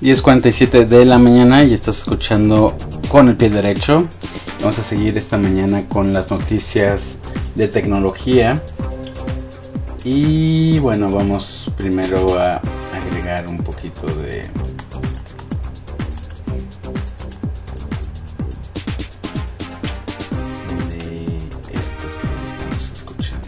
diez cuarenta y siete de la mañana y estás escuchando Con el Pie Derecho. Vamos a seguir esta mañana con las noticias de tecnología. Y bueno, vamos primero a agregar un poquito de... de esto que estamos escuchando.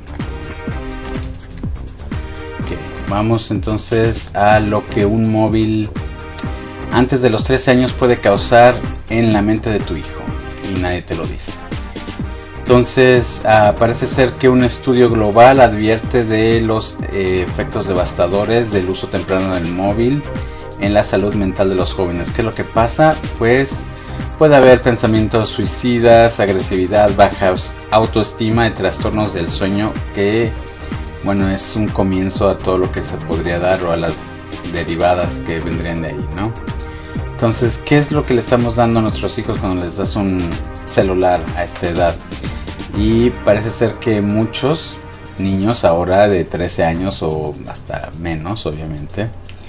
Ok, vamos entonces a lo que un móvil antes de los trece años puede causar en la mente de tu hijo, y nadie te lo dice. Entonces, uh, parece ser que un estudio global advierte de los eh, efectos devastadores del uso temprano del móvil en la salud mental de los jóvenes. ¿Qué es lo que pasa? Pues puede haber pensamientos suicidas, agresividad, baja autoestima y trastornos del sueño, que, bueno, es un comienzo a todo lo que se podría dar o a las derivadas que vendrían de ahí, ¿no? Entonces, ¿qué es lo que le estamos dando a nuestros hijos cuando les das un celular a esta edad? Y parece ser que muchos niños ahora de trece años o hasta menos, obviamente,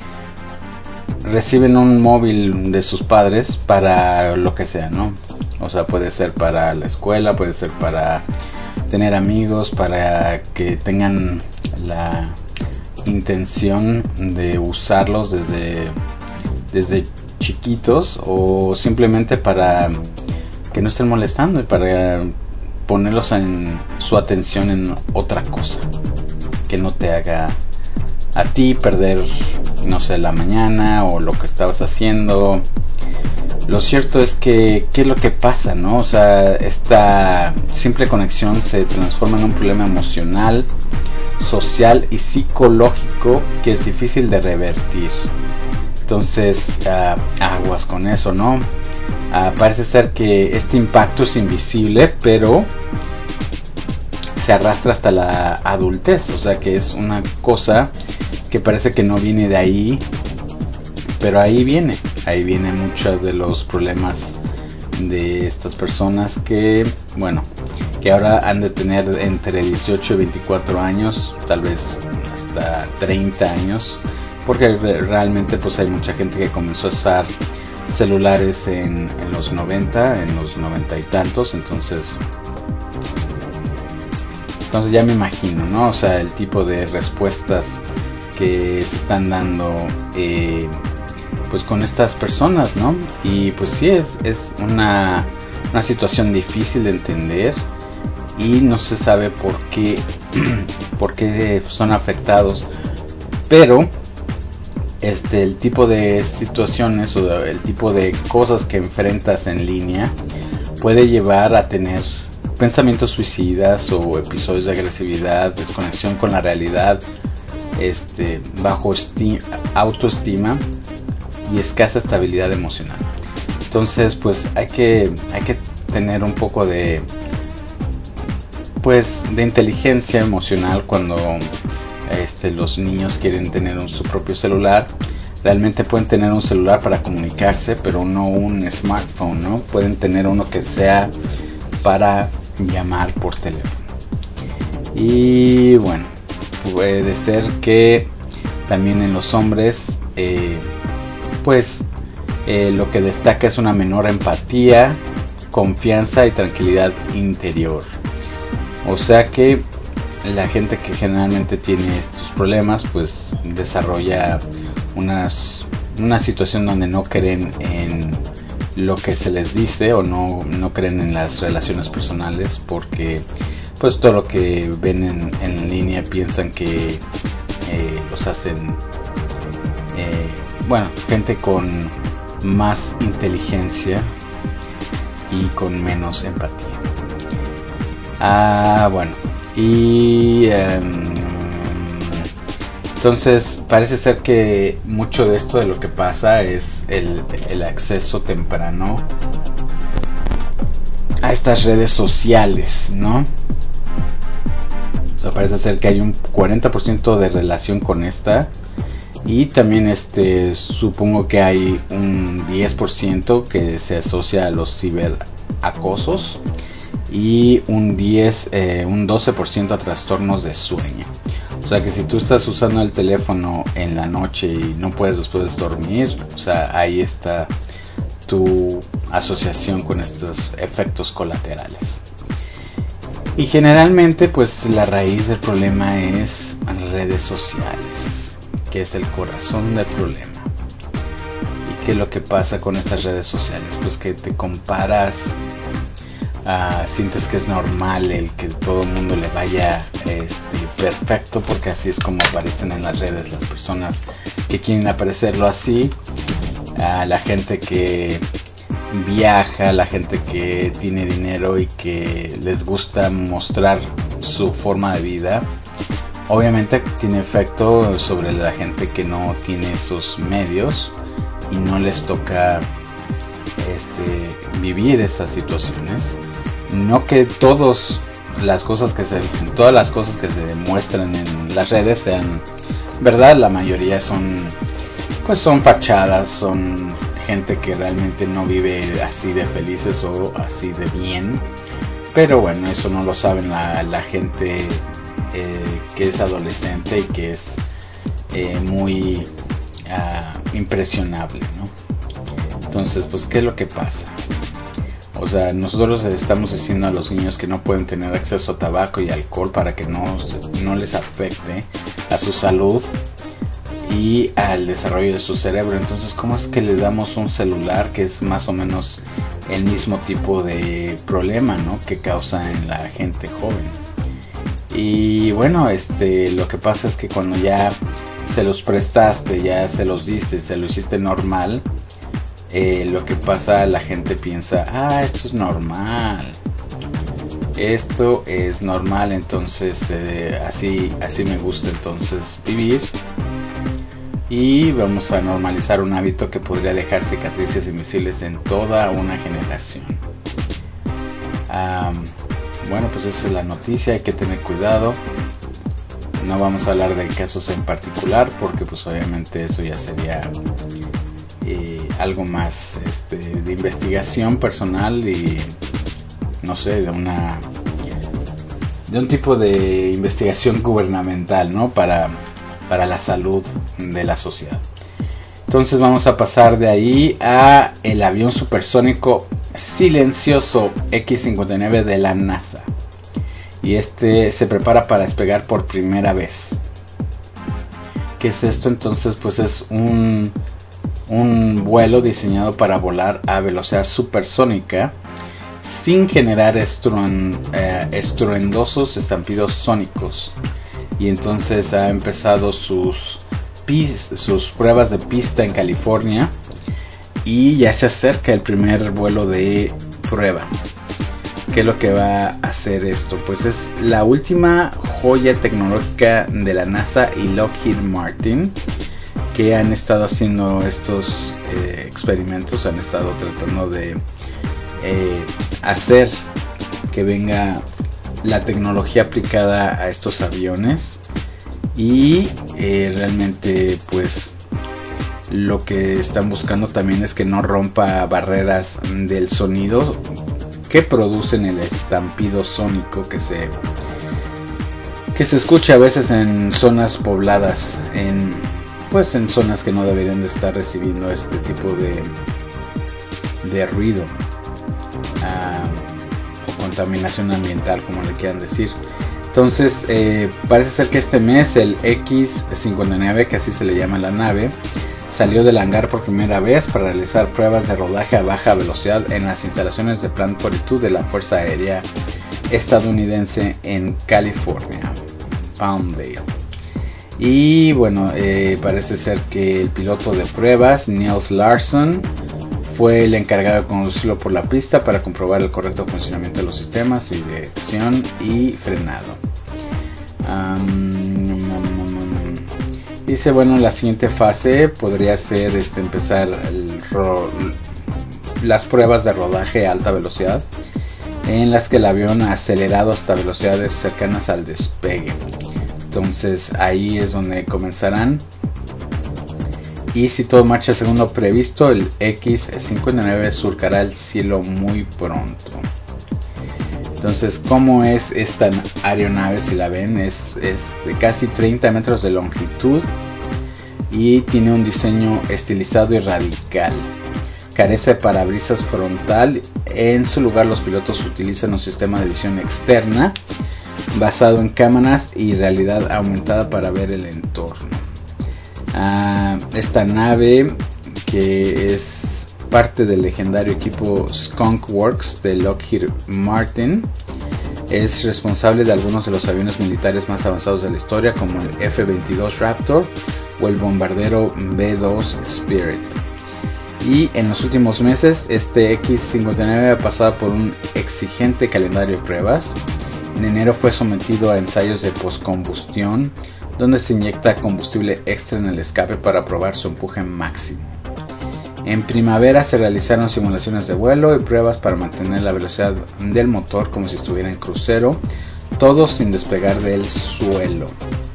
reciben un móvil de sus padres para lo que sea, ¿no? O sea, puede ser para la escuela, puede ser para tener amigos, para que tengan la intención de usarlos desde, desde chiquitos, o simplemente para que no estén molestando y para ponerlos en su atención en otra cosa que no te haga a ti perder, no sé, la mañana o lo que estabas haciendo. Lo cierto es que, ¿qué es lo que pasa, no? O sea, esta simple conexión se transforma en un problema emocional, social y psicológico que es difícil de revertir. Entonces, uh, aguas con eso, ¿no? Uh, parece ser que este impacto es invisible, pero se arrastra hasta la adultez. O sea, que es una cosa que parece que no viene de ahí, pero ahí viene. Ahí vienen muchos de los problemas de estas personas que, bueno, que ahora han de tener entre dieciocho y veinticuatro años, tal vez hasta treinta años. Porque realmente pues hay mucha gente que comenzó a usar celulares en, en los noventa, en los noventa y tantos, entonces entonces ya me imagino, ¿no? O sea, el tipo de respuestas que se están dando eh, pues con estas personas, ¿no? Y pues sí, es, es una, una situación difícil de entender y no se sabe por qué, por qué son afectados, pero Este, el tipo de situaciones o el tipo de cosas que enfrentas en línea puede llevar a tener pensamientos suicidas o episodios de agresividad, desconexión con la realidad, este, bajo esti- autoestima y escasa estabilidad emocional. Entonces, pues hay que hay que tener un poco de pues de inteligencia emocional cuando Este, los niños quieren tener un, su propio celular. Realmente pueden tener un celular para comunicarse, pero no un smartphone, ¿no? Pueden tener uno que sea para llamar por teléfono. Y bueno, puede ser que también en los hombres eh, pues eh, lo que destaca es una menor empatía, confianza y tranquilidad interior. O sea que la gente que generalmente tiene estos problemas pues desarrolla unas, una situación donde no creen en lo que se les dice o no, no creen en las relaciones personales, porque pues todo lo que ven en, en línea piensan que eh, los hacen eh, bueno, gente con más inteligencia y con menos empatía. Ah, bueno. Y um, entonces parece ser que mucho de esto de lo que pasa es el, el acceso temprano a estas redes sociales, ¿no? O sea, parece ser que hay un cuarenta por ciento de relación con esta. Y también este supongo que hay un diez por ciento que se asocia a los ciberacosos y un diez, eh, un doce por ciento a trastornos de sueño. O sea que si tú estás usando el teléfono en la noche y no puedes después dormir, o sea, ahí está tu asociación con estos efectos colaterales. Y generalmente pues la raíz del problema es redes sociales, que es el corazón del problema. ¿Y qué es lo que pasa con estas redes sociales? Pues que te comparas, uh, sientes que es normal el que todo el mundo le vaya este, perfecto, porque así es como aparecen en las redes las personas que quieren aparecerlo así, uh, la gente que viaja, la gente que tiene dinero y que les gusta mostrar su forma de vida. Obviamente tiene efecto sobre la gente que no tiene esos medios y no les toca este, vivir esas situaciones. No que todos las cosas que se todas las cosas que se demuestran en las redes sean verdad, la mayoría son pues son fachadas, son gente que realmente no vive así de felices o así de bien, pero bueno, eso no lo saben la, la gente eh, que es adolescente y que es eh, muy uh, impresionable, ¿no? Entonces, pues, ¿qué es lo que pasa? O sea, nosotros estamos diciendo a los niños que no pueden tener acceso a tabaco y alcohol para que no, no les afecte a su salud y al desarrollo de su cerebro. Entonces, ¿cómo es que le damos un celular que es más o menos el mismo tipo de problema, ¿no?, que causa en la gente joven? Y bueno, este, lo que pasa es que cuando ya se los prestaste, ya se los diste, se lo hiciste normal, eh, lo que pasa, la gente piensa, ah, esto es normal, esto es normal, entonces eh, así, así me gusta entonces vivir. Y vamos a normalizar un hábito que podría dejar cicatrices invisibles en toda una generación. Um, bueno, pues esa es la noticia, hay que tener cuidado. No vamos a hablar de casos en particular porque pues obviamente eso ya sería eh, algo más este, de investigación personal y no sé, de una de un tipo de investigación gubernamental, ¿no? Para para la salud de la sociedad. Entonces vamos a pasar de ahí a el avión supersónico silencioso equis cincuenta y nueve de la NASA. Y este se prepara para despegar por primera vez. ¿Qué es esto? Entonces pues es un, un vuelo diseñado para volar a velocidad supersónica sin generar estruen, eh, estruendosos estampidos sónicos. Y entonces ha empezado sus, pis, sus pruebas de pista en California y ya se acerca el primer vuelo de prueba. ¿Qué es lo que va a hacer esto? Pues es la última joya tecnológica de la NASA y Lockheed Martin, que han estado haciendo estos eh, experimentos, han estado tratando de eh, hacer que venga la tecnología aplicada a estos aviones y eh, realmente pues lo que están buscando también es que no rompa barreras del sonido que producen el estampido sónico que se que se escucha a veces en zonas pobladas, en pues en zonas que no deberían de estar recibiendo este tipo de de ruido. Uh, contaminación ambiental, como le quieran decir. Entonces eh, parece ser que este mes el equis cincuenta y nueve, que así se le llama la nave, salió del hangar por primera vez para realizar pruebas de rodaje a baja velocidad en las instalaciones de Plant cuarenta y dos de la Fuerza Aérea estadounidense en California, Palmdale. Y bueno, eh, parece ser que el piloto de pruebas, Niels Larson, fue el encargado de conducirlo por la pista para comprobar el correcto funcionamiento de los sistemas y dirección y frenado. Um, dice, bueno, la siguiente fase podría ser este, empezar el ro- las pruebas de rodaje a alta velocidad, en las que el avión ha acelerado hasta velocidades cercanas al despegue. Entonces ahí es donde comenzarán. Y si todo marcha según lo previsto, el equis cincuenta y nueve surcará el cielo muy pronto. Entonces, ¿cómo es esta aeronave? Si la ven, es, es de casi treinta metros de longitud y tiene un diseño estilizado y radical. Carece de parabrisas frontal. En su lugar, los pilotos utilizan un sistema de visión externa basado en cámaras y realidad aumentada para ver el entorno. Ah, esta nave, que es parte del legendario equipo Skunk Works de Lockheed Martin, es responsable de algunos de los aviones militares más avanzados de la historia, como el F veintidós Raptor o el bombardero B dos Spirit. Y en los últimos meses este equis cincuenta y nueve ha pasado por un exigente calendario de pruebas. En enero fue sometido a ensayos de postcombustión, donde se inyecta combustible extra en el escape para probar su empuje máximo. En primavera se realizaron simulaciones de vuelo y pruebas para mantener la velocidad del motor como si estuviera en crucero, todo sin despegar del suelo.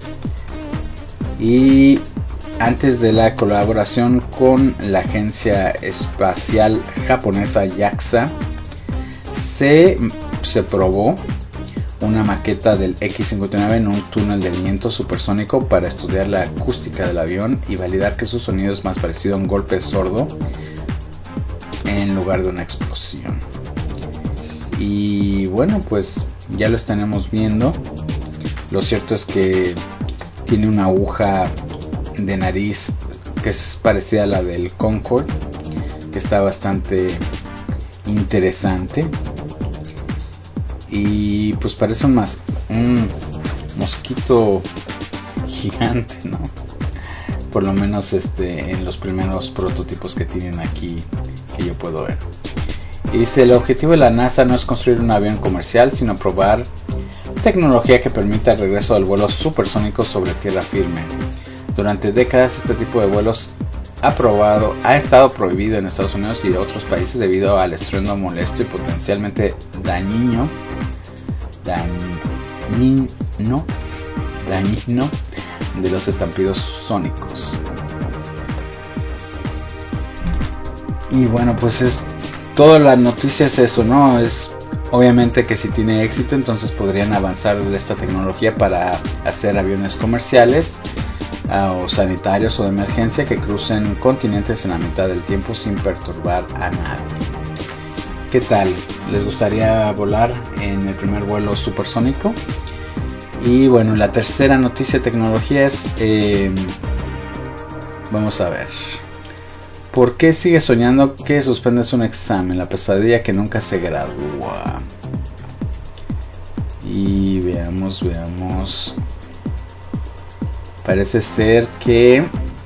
Y antes de la colaboración con la agencia espacial japonesa JAXA, se, se probó una maqueta del equis cincuenta y nueve en un túnel de viento supersónico para estudiar la acústica del avión y validar que su sonido es más parecido a un golpe sordo en lugar de una explosión. Y bueno, pues ya lo estaremos viendo. Lo cierto es que tiene una aguja de nariz que es parecida a la del Concorde, que está bastante interesante. Y pues parece un, mas- un mosquito gigante, ¿no? Por lo menos este, en los primeros prototipos que tienen aquí, que yo puedo ver. Y dice: el objetivo de la NASA no es construir un avión comercial, sino probar tecnología que permita el regreso del vuelo supersónico sobre tierra firme. Durante décadas este tipo de vuelos ha, probado, ha estado prohibido en Estados Unidos y otros países debido al estruendo molesto y potencialmente dañino, dañino, dañino de los estampidos sónicos. Y bueno, pues es toda la noticia es eso, ¿no? Es obviamente que si tiene éxito, entonces podrían avanzar de esta tecnología para hacer aviones comerciales uh, o sanitarios o de emergencia que crucen continentes en la mitad del tiempo sin perturbar a nadie. ¿Qué tal? ¿Les gustaría volar en el primer vuelo supersónico? Y bueno, la tercera noticia de tecnología es, eh, vamos a ver, ¿por qué sigues soñando que suspendes un examen? La pesadilla que nunca se gradúa. Y veamos, veamos. Parece ser que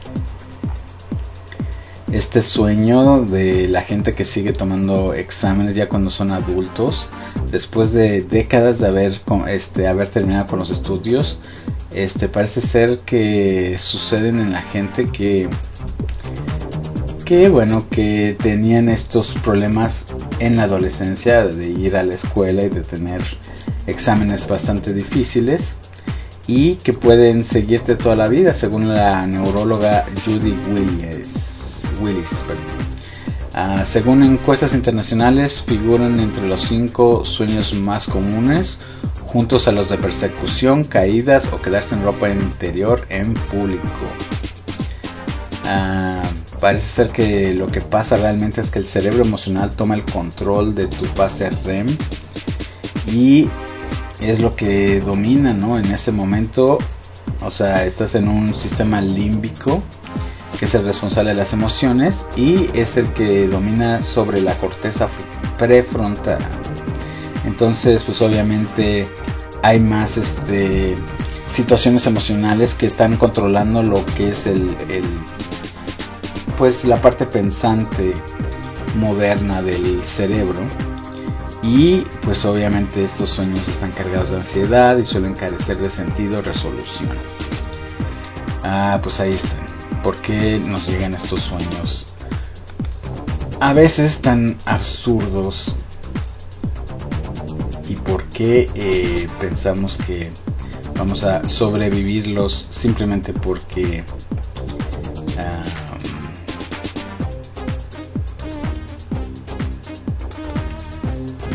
este sueño de la gente que sigue tomando exámenes ya cuando son adultos, después de décadas de haber, este, haber terminado con los estudios, este, parece ser que suceden en la gente que, que, bueno, que tenían estos problemas en la adolescencia de ir a la escuela y de tener exámenes bastante difíciles y que pueden seguirte toda la vida, según la neuróloga Judy Willis. Willis, uh, según encuestas internacionales, figuran entre los cinco sueños más comunes, juntos a los de persecución, caídas o quedarse en ropa interior en público. Uh, parece ser que lo que pasa realmente es que el cerebro emocional toma el control de tu fase R E M y es lo que domina, ¿no? En ese momento, o sea, estás en un sistema límbico que es el responsable de las emociones y es el que domina sobre la corteza prefrontal. Entonces, pues obviamente hay más este, situaciones emocionales que están controlando lo que es el, el pues la parte pensante moderna del cerebro. Y pues obviamente estos sueños están cargados de ansiedad y suelen carecer de sentido o resolución. Ah, pues ahí están. ¿Por qué nos llegan estos sueños a veces tan absurdos? ¿Y por qué eh, pensamos que vamos a sobrevivirlos simplemente porque uh,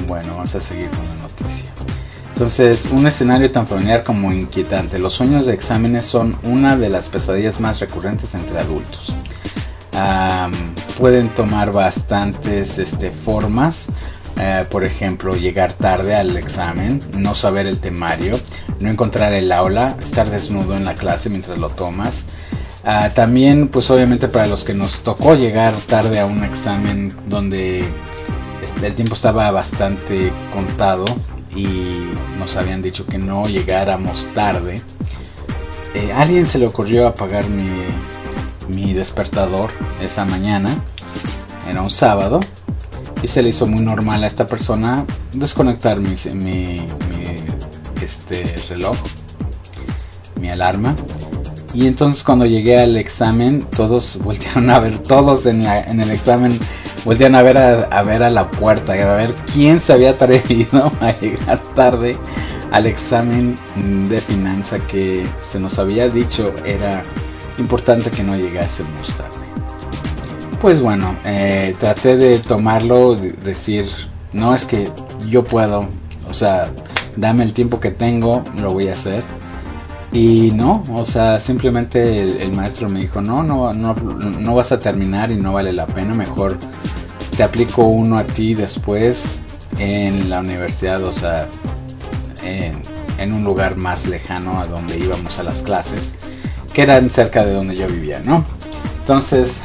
Bueno, vamos a seguir con la noticia. Entonces, un escenario tan familiar como inquietante. Los sueños de exámenes son una de las pesadillas más recurrentes entre adultos. Um, pueden tomar bastantes este, formas. Uh, por ejemplo, llegar tarde al examen, no saber el temario, no encontrar el aula, estar desnudo en la clase mientras lo tomas. Uh, también, pues obviamente para los que nos tocó llegar tarde a un examen donde este, el tiempo estaba bastante contado y nos habían dicho que no llegáramos tarde, eh, a alguien se le ocurrió apagar mi, mi despertador esa mañana. Era un sábado y se le hizo muy normal a esta persona desconectar mi, mi, mi este, reloj, mi alarma. Y entonces cuando llegué al examen, todos voltearon a ver, todos en, la, en el examen voltearon a ver a, a ver a la puerta, a ver quién se había atrevido a llegar tarde al examen de finanza, que se nos había dicho era importante que no llegásemos tarde. Pues bueno, eh, traté de tomarlo, de decir, no, es que yo puedo, o sea, dame el tiempo que tengo, lo voy a hacer. Y no, o sea, simplemente el, el maestro me dijo, no, no, no, no vas a terminar y no vale la pena, mejor te aplico uno a ti después en la universidad, o sea, en, en un lugar más lejano a donde íbamos a las clases, que eran cerca de donde yo vivía, ¿no? Entonces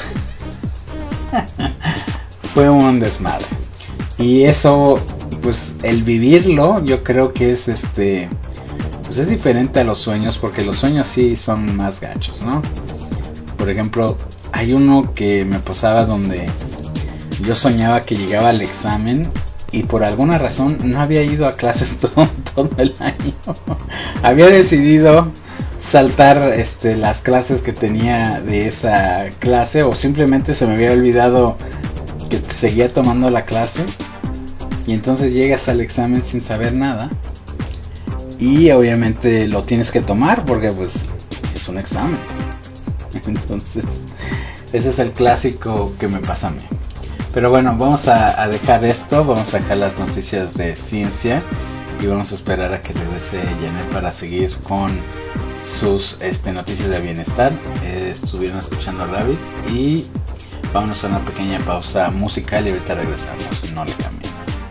fue un desmadre. Y eso, pues el vivirlo, yo creo que es este, pues es diferente a los sueños, porque los sueños sí son más gachos, ¿no? Por ejemplo, hay uno que me pasaba donde yo soñaba que llegaba al examen y por alguna razón no había ido a clases todo, todo el año. Había decidido saltar este, las clases que tenía de esa clase, o simplemente se me había olvidado que seguía tomando la clase, y entonces llegas al examen sin saber nada y obviamente lo tienes que tomar porque pues es un examen. Entonces ese es el clásico que me pasa a mí. Pero bueno, vamos a, a dejar esto, vamos a dejar las noticias de ciencia y vamos a esperar a que regrese Janet para seguir con sus este, noticias de bienestar. Eh, estuvieron escuchando a Rabbit y vámonos a una pequeña pausa musical y ahorita regresamos, no le cambien.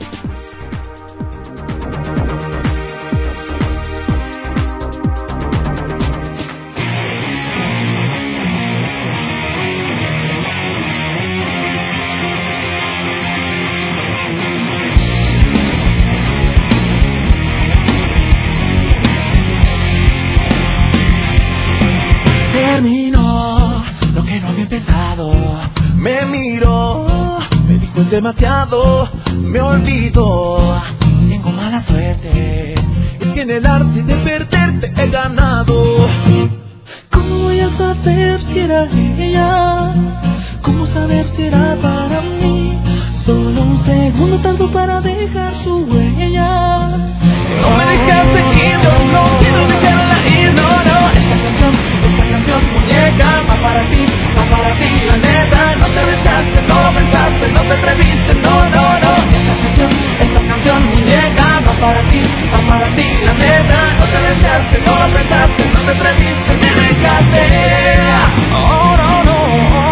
Terminó lo que no había empezado. Me miró, me dijo es demasiado. Me olvidó, tengo mala suerte. Es que en el arte de perderte he ganado. ¿Cómo voy a saber si era ella? ¿Cómo saber si era para mí? Solo un segundo tanto para dejar su huella. No me dejaste ir, yo no quiero dejarla ir, no, no. Esta canción, esta canción muñeca, va para ti, va para ti, la neta. No te besaste, no pensaste, no te atreviste, no, no, no. Esta canción, esta canción muñeca, va para ti, va para ti, la neta. No te besaste, no pensaste, no te atreviste, me dejaste. Oh, no, no,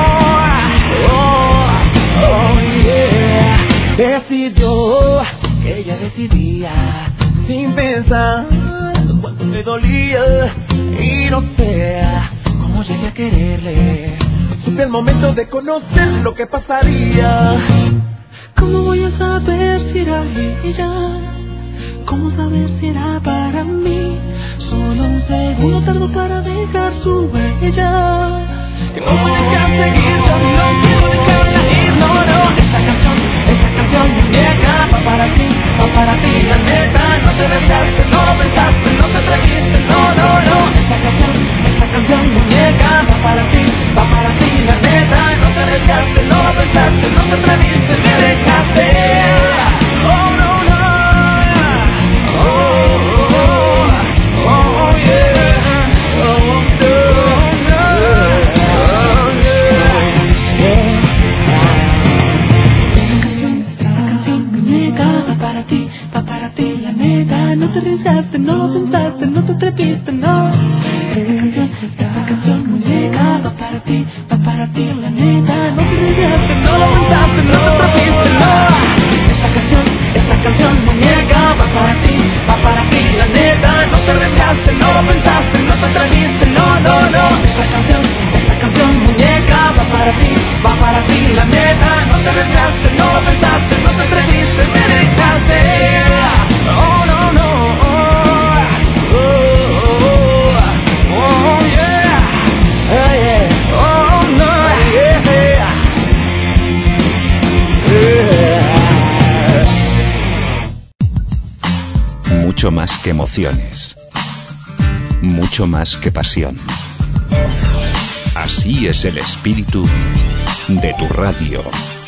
oh, oh, yeah. Decidió que ella decidía sin pensar cuánto me dolía, y no sé cómo llegué a quererle. Supe el momento de conocer lo que pasaría. ¿Cómo voy a saber si era ella? ¿Cómo saber si era para mí? Solo un segundo tardo para dejar su huella. Que no me dejas seguir, yo no quiero dejarla ir, no, no. Esta canción, esta canción muñeca, va para ti, va para ti, la neta. No te besaste, no pensaste, no te atreviste, no, no, no. Esta canción, esta canción muñeca, va para ti, va para ti, la neta. No te besaste, no pensaste, no te atreviste, me dejaste. Oh, no, no. Oh, oh, oh, oh, yeah. Oh, no, no. Esta canción, esta canción muñeca, para ti, va para ti, la neta. No te arriesgaste, no lo pensaste, no te atreviste, no. Esta canción, esta canción muñeca, va para ti, va para ti, la neta. No te arriesgaste, no lo pensaste, no te atreviste, no. Esta canción, esta canción muñeca, va para ti, va para ti, la neta. No te arriesgaste, no lo pensaste, no te atreviste, no, no, no. Esta canción, esta canción muñeca, va para ti, va para ti, la neta. No te arriesgaste, no lo pensaste, no te atreviste, me dejaste. Oh, no, no. Oh, oh, oh, yeah. Oh, yeah. Oh, no, yeah. Yeah. Mucho más que emociones. Mucho más que pasión. Así es el espíritu de tu radio.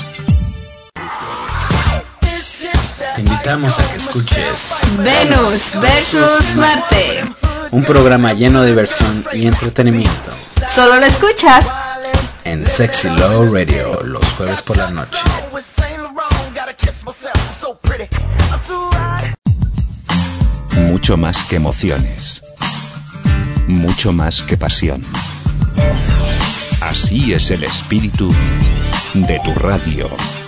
Te invitamos a que escuches Venus versus Marte. Un programa lleno de diversión y entretenimiento. Solo lo escuchas en Sexy Love Radio los jueves por la noche. Mucho más que emociones. Mucho más que pasión. Así es el espíritu de tu radio.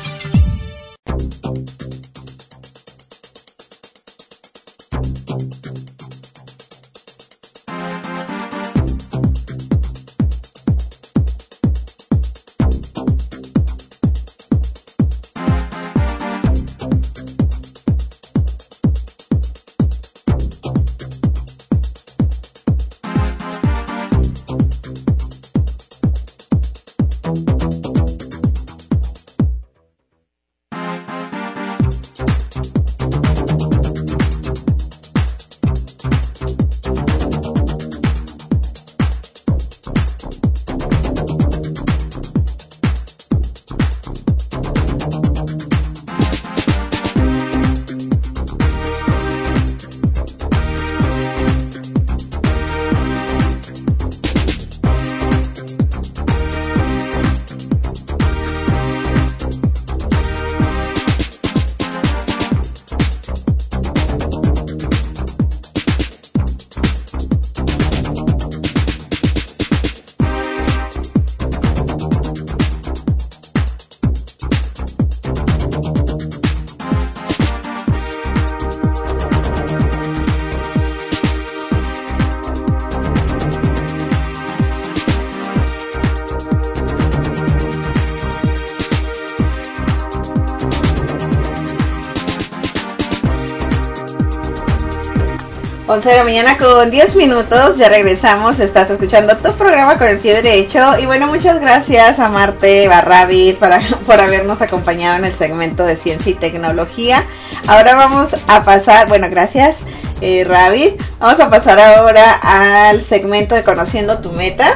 once de la mañana con diez minutos, ya regresamos, estás escuchando tu programa con el pie derecho. Y bueno, muchas gracias a Marte Barrabit para, por habernos acompañado en el segmento de ciencia y tecnología. Ahora vamos a pasar, bueno, gracias eh, Rabbit, vamos a pasar ahora al segmento de Conociendo tu Meta.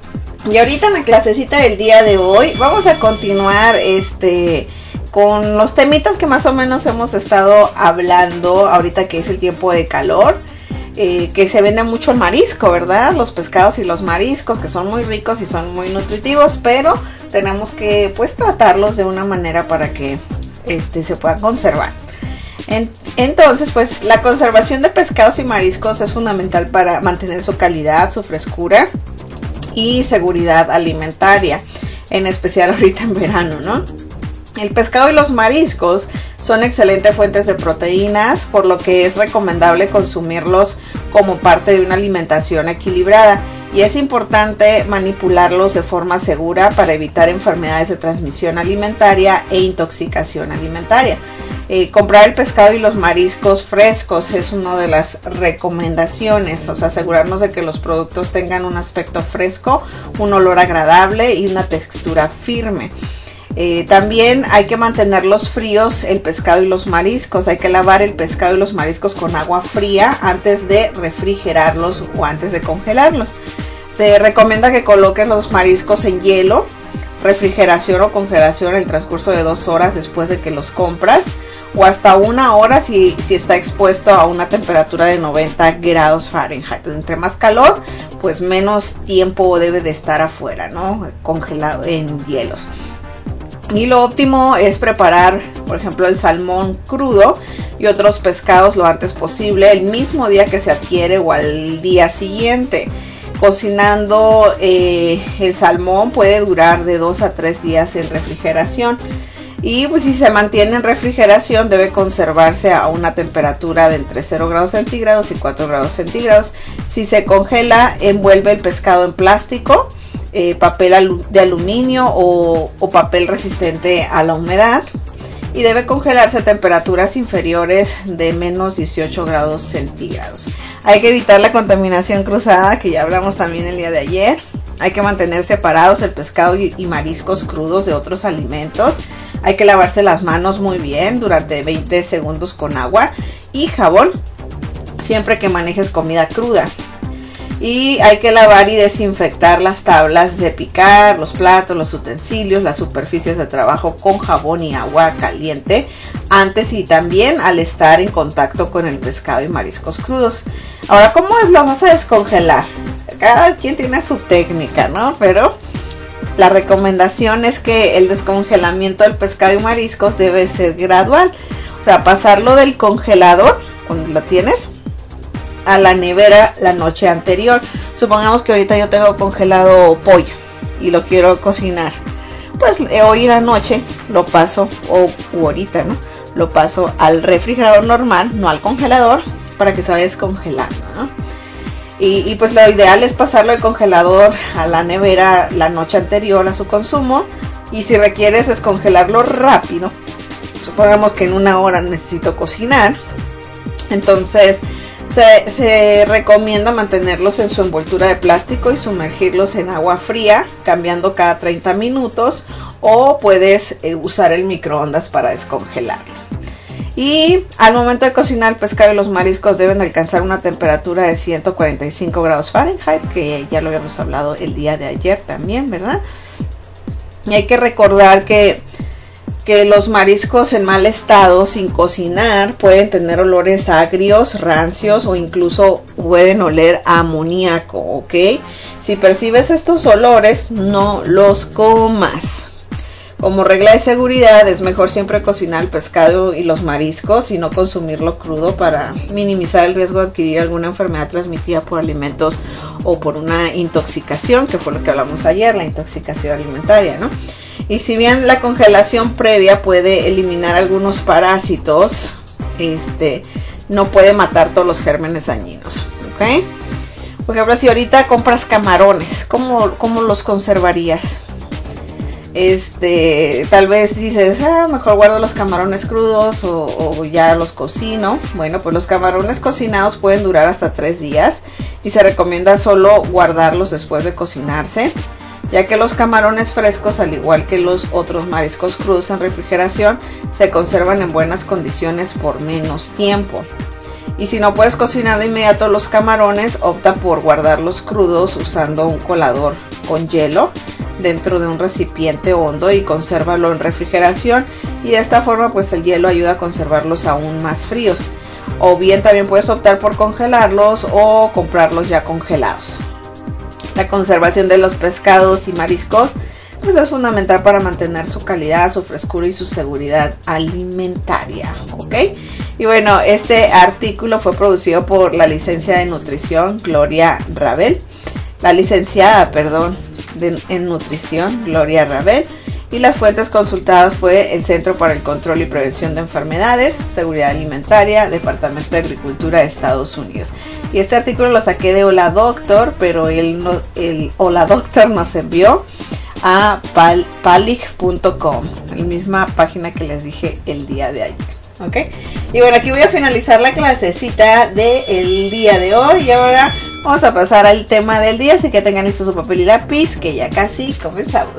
Y ahorita en la clasecita del día de hoy vamos a continuar este... con los temitas que más o menos hemos estado hablando ahorita que es el tiempo de calor, eh, que se vende mucho el marisco, ¿verdad? Los pescados y los mariscos, que son muy ricos y son muy nutritivos, pero tenemos que pues tratarlos de una manera para que este, se puedan conservar. En, entonces pues la conservación de pescados y mariscos es fundamental para mantener su calidad, su frescura y seguridad alimentaria, en especial ahorita en verano, ¿no? El pescado y los mariscos son excelentes fuentes de proteínas, por lo que es recomendable consumirlos como parte de una alimentación equilibrada, y es importante manipularlos de forma segura para evitar enfermedades de transmisión alimentaria e intoxicación alimentaria. Eh, comprar el pescado y los mariscos frescos es una de las recomendaciones, o sea, asegurarnos de que los productos tengan un aspecto fresco, un olor agradable y una textura firme. Eh, también hay que mantenerlos fríos, el pescado y los mariscos. Hay que lavar el pescado y los mariscos con agua fría antes de refrigerarlos o antes de congelarlos. Se recomienda que coloques los mariscos en hielo, refrigeración o congelación en el transcurso de dos horas después de que los compras, o hasta una hora si, si está expuesto a una temperatura de noventa grados Fahrenheit. Entonces, entre más calor, pues menos tiempo debe de estar afuera, ¿no? Congelado en hielos. Y lo óptimo es preparar, por ejemplo, el salmón crudo y otros pescados lo antes posible, el mismo día que se adquiere o al día siguiente. Cocinando eh, el salmón puede durar de dos a tres días en refrigeración. Y pues si se mantiene en refrigeración debe conservarse a una temperatura de entre cero grados centígrados y cuatro grados centígrados. Si se congela, envuelve el pescado en plástico, eh, papel alu- de aluminio o, o papel resistente a la humedad. Y debe congelarse a temperaturas inferiores de menos dieciocho grados centígrados. Hay que evitar la contaminación cruzada, que ya hablamos también el día de ayer. Hay que mantener separados el pescado y, y mariscos crudos de otros alimentos. Hay que lavarse las manos muy bien durante veinte segundos con agua y jabón siempre que manejes comida cruda. Y hay que lavar y desinfectar las tablas de picar, los platos, los utensilios, las superficies de trabajo con jabón y agua caliente antes y también al estar en contacto con el pescado y mariscos crudos. Ahora, ¿cómo es lo vas a descongelar? Cada quien tiene su técnica, ¿no? Pero la recomendación es que el descongelamiento del pescado y mariscos debe ser gradual. O sea, pasarlo del congelador, cuando lo tienes, a la nevera la noche anterior. Supongamos que ahorita yo tengo congelado pollo y lo quiero cocinar. Pues eh, hoy en la noche lo paso, o u ahorita, ¿no? Lo paso al refrigerador normal, no al congelador, para que se vaya descongelando, ¿no? Y, y pues lo ideal es pasarlo del congelador a la nevera la noche anterior a su consumo. Y si requieres descongelarlo rápido, supongamos que en una hora necesito cocinar, entonces se, se recomienda mantenerlos en su envoltura de plástico y sumergirlos en agua fría, cambiando cada treinta minutos, o puedes eh, usar el microondas para descongelarlo. Y al momento de cocinar el pescado y los mariscos deben alcanzar una temperatura de ciento cuarenta y cinco grados Fahrenheit, que ya lo habíamos hablado el día de ayer también, ¿verdad? Y hay que recordar que, que los mariscos en mal estado, sin cocinar, pueden tener olores agrios, rancios o incluso pueden oler a amoníaco, ¿ok? Si percibes estos olores, no los comas. Como regla de seguridad, es mejor siempre cocinar el pescado y los mariscos y no consumirlo crudo para minimizar el riesgo de adquirir alguna enfermedad transmitida por alimentos o por una intoxicación, que fue lo que hablamos ayer, la intoxicación alimentaria, ¿no? Y si bien la congelación previa puede eliminar algunos parásitos, este, no puede matar todos los gérmenes dañinos, ¿ok? Por ejemplo, si ahorita compras camarones, ¿cómo, cómo los conservarías? Este, tal vez dices, ah, mejor guardo los camarones crudos o, o ya los cocino. Bueno, pues los camarones cocinados pueden durar hasta tres días y se recomienda solo guardarlos después de cocinarse, ya que los camarones frescos, al igual que los otros mariscos crudos en refrigeración, se conservan en buenas condiciones por menos tiempo. Y si no puedes cocinar de inmediato los camarones, opta por guardarlos crudos usando un colador con hielo dentro de un recipiente hondo y consérvalo en refrigeración, y de esta forma pues el hielo ayuda a conservarlos aún más fríos. O bien también puedes optar por congelarlos o comprarlos ya congelados. La conservación de los pescados y mariscos pues es fundamental para mantener su calidad, su frescura y su seguridad alimentaria, ¿ok? Y bueno, este artículo fue producido por la licencia de nutrición Gloria Ravel, la licenciada, perdón, de, en nutrición Gloria Ravel, y las fuentes consultadas fue el Centro para el Control y Prevención de Enfermedades, Seguridad Alimentaria, Departamento de Agricultura de Estados Unidos. Y este artículo lo saqué de Hola Doctor, pero el, no, el Hola Doctor nos envió a pal, palig punto com, la misma página que les dije el día de ayer, ¿ok? Y bueno, aquí voy a finalizar la clasecita del día de hoy y ahora vamos a pasar al tema del día, así que tengan listo su papel y lápiz, que ya casi comenzamos.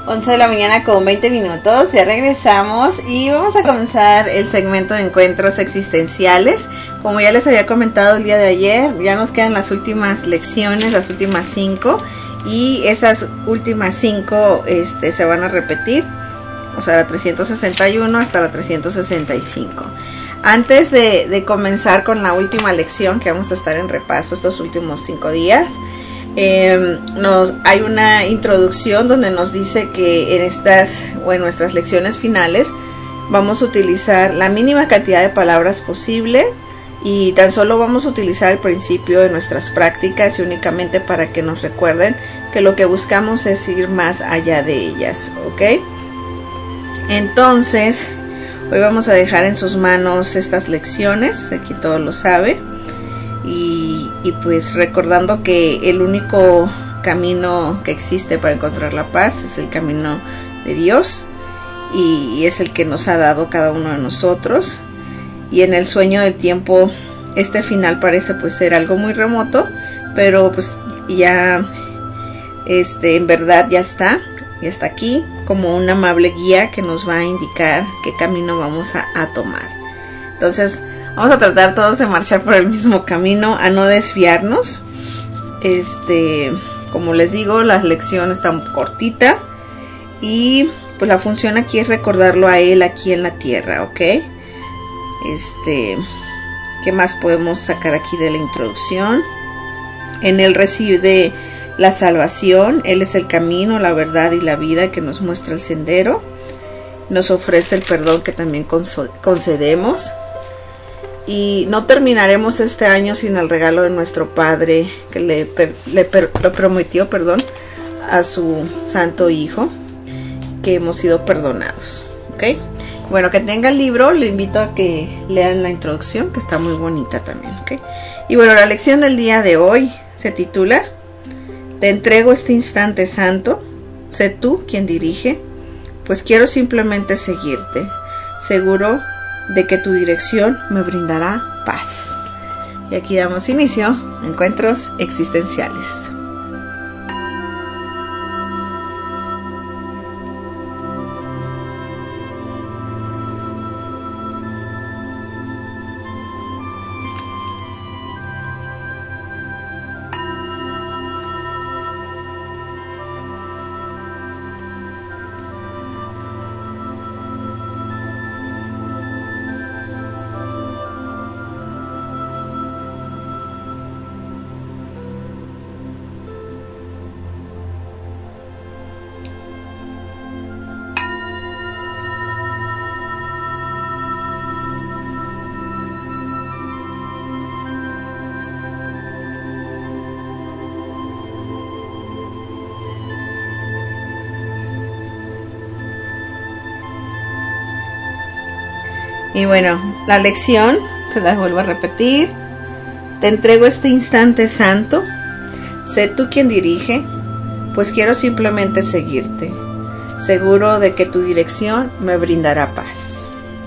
once de la mañana con veinte minutos, ya regresamos y vamos a comenzar el segmento de encuentros existenciales. Como ya les había comentado el día de ayer, ya nos quedan las últimas lecciones, las últimas cinco, y esas últimas cinco este, se van a repetir, o sea, la trescientos sesenta y uno hasta la trescientos sesenta y cinco. Antes de, de comenzar con la última lección, que vamos a estar en repaso estos últimos cinco días, eh, nos, hay una introducción donde nos dice que en estas o en nuestras lecciones finales vamos a utilizar la mínima cantidad de palabras posible y tan solo vamos a utilizar el principio de nuestras prácticas y únicamente para que nos recuerden que lo que buscamos es ir más allá de ellas, ¿ok? Entonces, hoy vamos a dejar en sus manos estas lecciones, aquí todo lo sabe, y, y pues recordando que el único camino que existe para encontrar la paz es el camino de Dios, y, y es el que nos ha dado cada uno de nosotros, y en el sueño del tiempo este final parece pues ser algo muy remoto, pero pues ya este en verdad ya está, ya está aquí como una amable guía que nos va a indicar qué camino vamos a, a tomar. Entonces vamos a tratar todos de marchar por el mismo camino, a no desviarnos. Este, como les digo, la lección está cortita y pues la función aquí es recordarlo a él aquí en la tierra, ¿ok? Este, ¿qué más podemos sacar aquí de la introducción? En él reside la salvación, él es el camino, la verdad y la vida que nos muestra el sendero, nos ofrece el perdón que también concedemos, y no terminaremos este año sin el regalo de nuestro Padre que le, le, le prometió perdón a su Santo Hijo, que hemos sido perdonados, ¿ok? Bueno, que tenga el libro, le invito a que lean la introducción, que está muy bonita también, ¿ok? Y bueno, la lección del día de hoy se titula: Te entrego este instante santo, sé tú quien dirige, pues quiero simplemente seguirte, seguro de que tu dirección me brindará paz. Y aquí damos inicio a encuentros existenciales. Y bueno, la lección, se las vuelvo a repetir. Te entrego este instante santo, sé tú quien dirige, pues quiero simplemente seguirte, seguro de que tu dirección me brindará paz.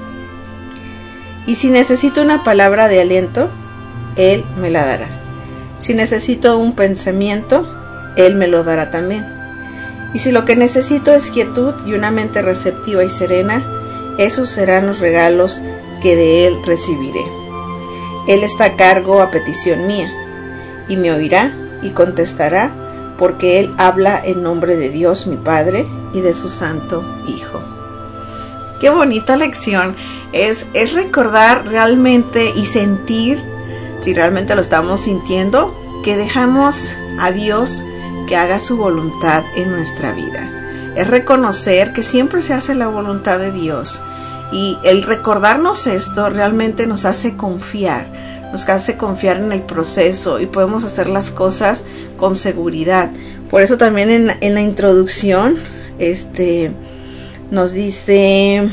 Y si necesito una palabra de aliento, Él me la dará. Si necesito un pensamiento, Él me lo dará también. Y si lo que necesito es quietud y una mente receptiva y serena, esos serán los regalos que de Él recibiré. Él está a cargo a petición mía, y me oirá y contestará, porque Él habla en nombre de Dios mi Padre y de su Santo Hijo. Qué bonita lección. Es, es recordar realmente y sentir, si realmente lo estamos sintiendo, que dejamos a Dios que haga su voluntad en nuestra vida. Es reconocer que siempre se hace la voluntad de Dios, y el recordarnos esto realmente nos hace confiar, nos hace confiar en el proceso y podemos hacer las cosas con seguridad. Por eso también en, en la introducción este, nos dice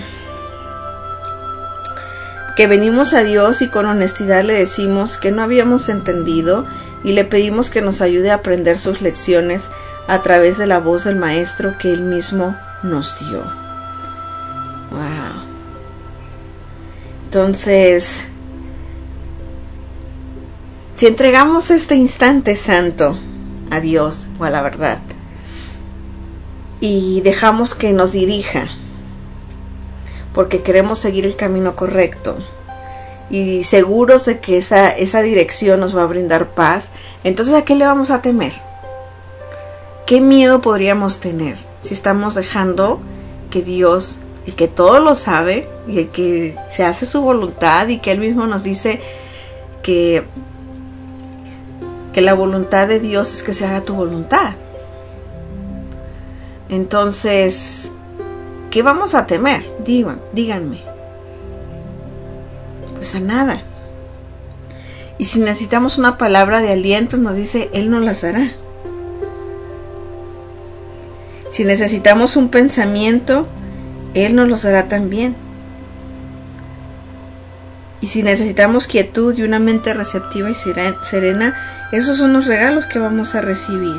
que venimos a Dios y con honestidad le decimos que no habíamos entendido y le pedimos que nos ayude a aprender sus lecciones a través de la voz del Maestro que Él mismo nos dio. Wow. Entonces, si entregamos este instante santo a Dios o a la verdad y dejamos que nos dirija, porque queremos seguir el camino correcto y seguros de que esa, esa dirección nos va a brindar paz, entonces ¿a qué le vamos a temer? ¿Qué miedo podríamos tener si estamos dejando que Dios, el que todo lo sabe y el que se hace su voluntad y que Él mismo nos dice que, que la voluntad de Dios es que se haga tu voluntad? Entonces, ¿qué vamos a temer? Digan, díganme. Pues a nada. Y si necesitamos una palabra de aliento, nos dice, Él nos las dará. Si necesitamos un pensamiento, Él nos los dará también. Y si necesitamos quietud y una mente receptiva y serena, esos son los regalos que vamos a recibir.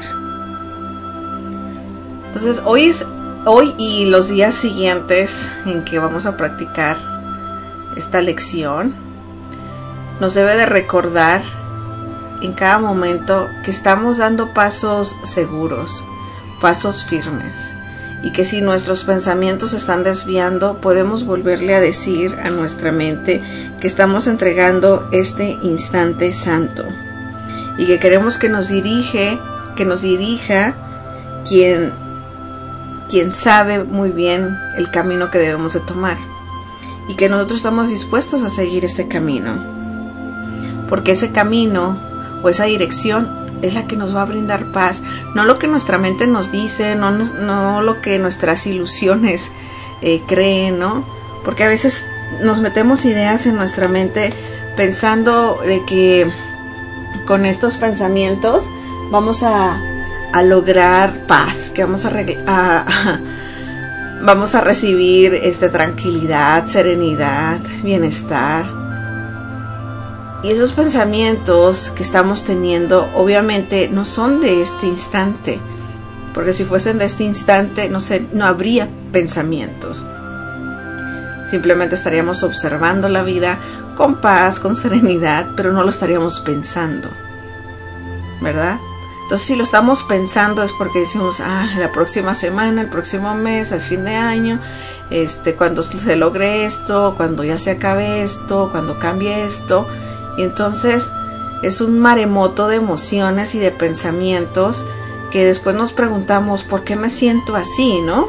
Entonces, hoy, es, hoy y los días siguientes en que vamos a practicar esta lección, nos debe de recordar en cada momento que estamos dando pasos seguros, pasos firmes, y que si nuestros pensamientos se están desviando, podemos volverle a decir a nuestra mente que estamos entregando este instante santo y que queremos que nos dirige, que nos dirija quien, quien sabe muy bien el camino que debemos de tomar, y que nosotros estamos dispuestos a seguir este camino, porque ese camino o esa dirección es la que nos va a brindar paz, no lo que nuestra mente nos dice, no, no lo que nuestras ilusiones eh, creen, ¿no? Porque a veces nos metemos ideas en nuestra mente pensando de que con estos pensamientos vamos a, a lograr paz, que vamos a, a, a vamos a recibir este, tranquilidad, serenidad, bienestar. Y esos pensamientos que estamos teniendo obviamente no son de este instante, porque si fuesen de este instante no, sé, no habría pensamientos. Simplemente estaríamos observando la vida con paz, con serenidad, pero no lo estaríamos pensando, ¿verdad? Entonces, si lo estamos pensando es porque decimos, ah, la próxima semana, el próximo mes, el fin de año, este, cuando se logre esto, cuando ya se acabe esto, cuando cambie esto. Y entonces es un maremoto de emociones y de pensamientos que después nos preguntamos, ¿por qué me siento así, no?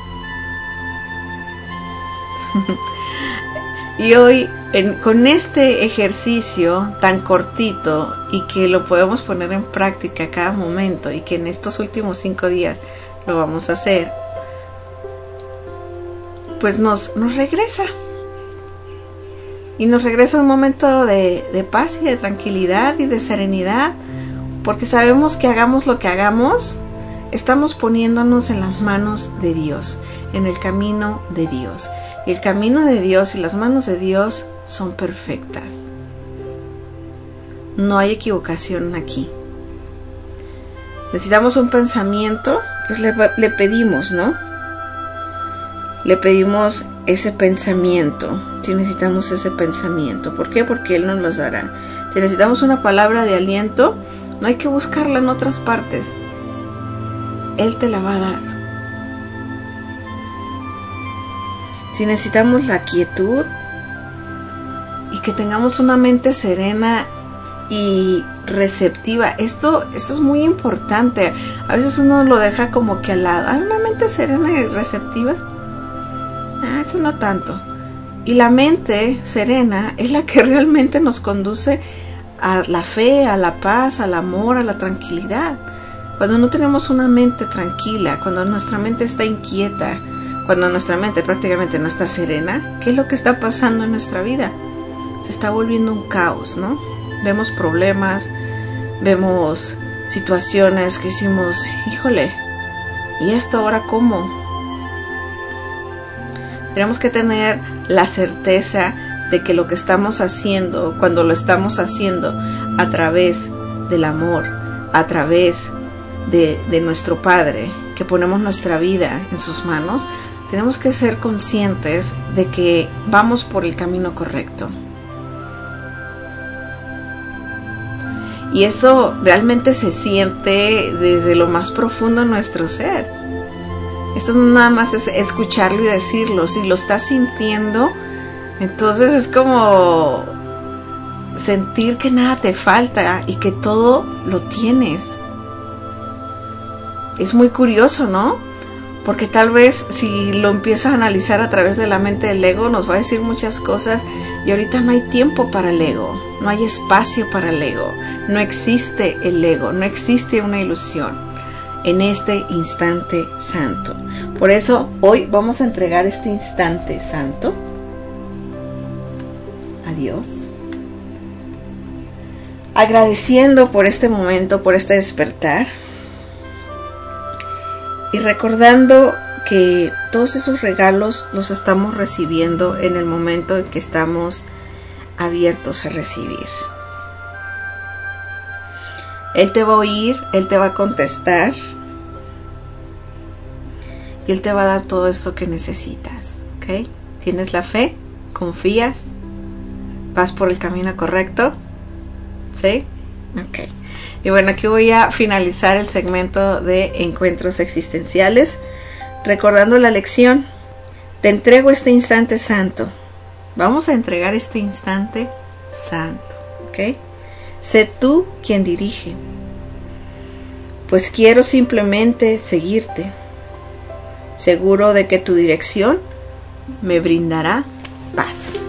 Y hoy, en, con este ejercicio tan cortito y que lo podemos poner en práctica a cada momento y que en estos últimos cinco días lo vamos a hacer, pues nos, nos regresa. Y nos regresa un momento de, de paz y de tranquilidad y de serenidad, porque sabemos que hagamos lo que hagamos, estamos poniéndonos en las manos de Dios, en el camino de Dios. Y el camino de Dios y las manos de Dios son perfectas. No hay equivocación aquí. Necesitamos un pensamiento, pues le, le pedimos, ¿no? Le pedimos ese pensamiento, si necesitamos ese pensamiento. ¿Por qué? Porque Él nos los dará. Si necesitamos una palabra de aliento, no hay que buscarla en otras partes. Él te la va a dar. Si necesitamos la quietud y que tengamos una mente serena y receptiva, esto, esto es muy importante. A veces uno lo deja como que al lado. ¿Hay una mente serena y receptiva? Ah, eso no tanto. Y la mente serena es la que realmente nos conduce a la fe, a la paz, al amor, a la tranquilidad. Cuando no tenemos una mente tranquila, cuando nuestra mente está inquieta, cuando nuestra mente prácticamente no está serena, ¿qué es lo que está pasando en nuestra vida? Se está volviendo un caos, ¿no? Vemos problemas, vemos situaciones que decimos, híjole, ¿y esto ahora cómo? Tenemos que tener la certeza de que lo que estamos haciendo, cuando lo estamos haciendo a través del amor, a través de, de nuestro Padre, que ponemos nuestra vida en sus manos, tenemos que ser conscientes de que vamos por el camino correcto. Y eso realmente se siente desde lo más profundo de nuestro ser. Esto no nada más es escucharlo y decirlo. Si lo estás sintiendo, entonces es como sentir que nada te falta y que todo lo tienes. Es muy curioso, ¿no? Porque tal vez si lo empiezas a analizar a través de la mente del ego, nos va a decir muchas cosas y ahorita no hay tiempo para el ego, no hay espacio para el ego, no existe el ego, no existe una ilusión en este instante santo. Por eso hoy vamos a entregar este instante santo a Dios, agradeciendo por este momento, por este despertar, y recordando que todos esos regalos los estamos recibiendo en el momento en que estamos abiertos a recibir. Él te va a oír, Él te va a contestar y Él te va a dar todo esto que necesitas, ¿ok? ¿Tienes la fe? ¿Confías? ¿Vas por el camino correcto? ¿Sí? Ok. Y bueno, aquí voy a finalizar el segmento de encuentros existenciales, recordando la lección. Te entrego este instante santo. Vamos a entregar este instante santo, ¿ok? Sé tú quien dirige, pues quiero simplemente seguirte, seguro de que tu dirección me brindará paz.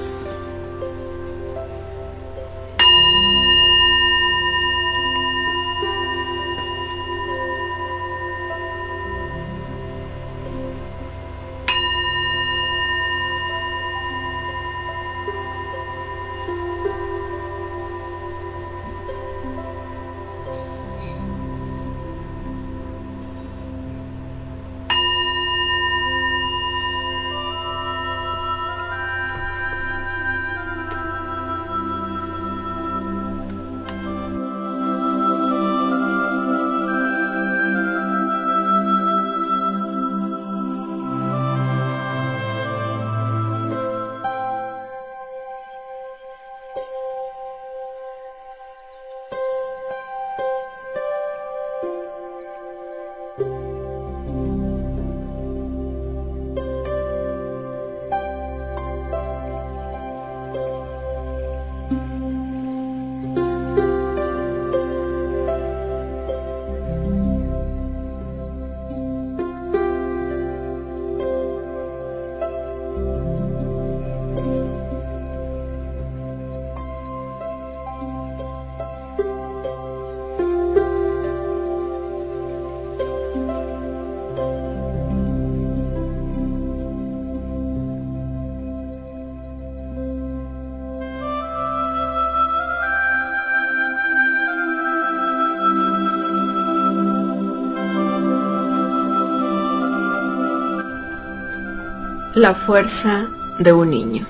La fuerza de un niño.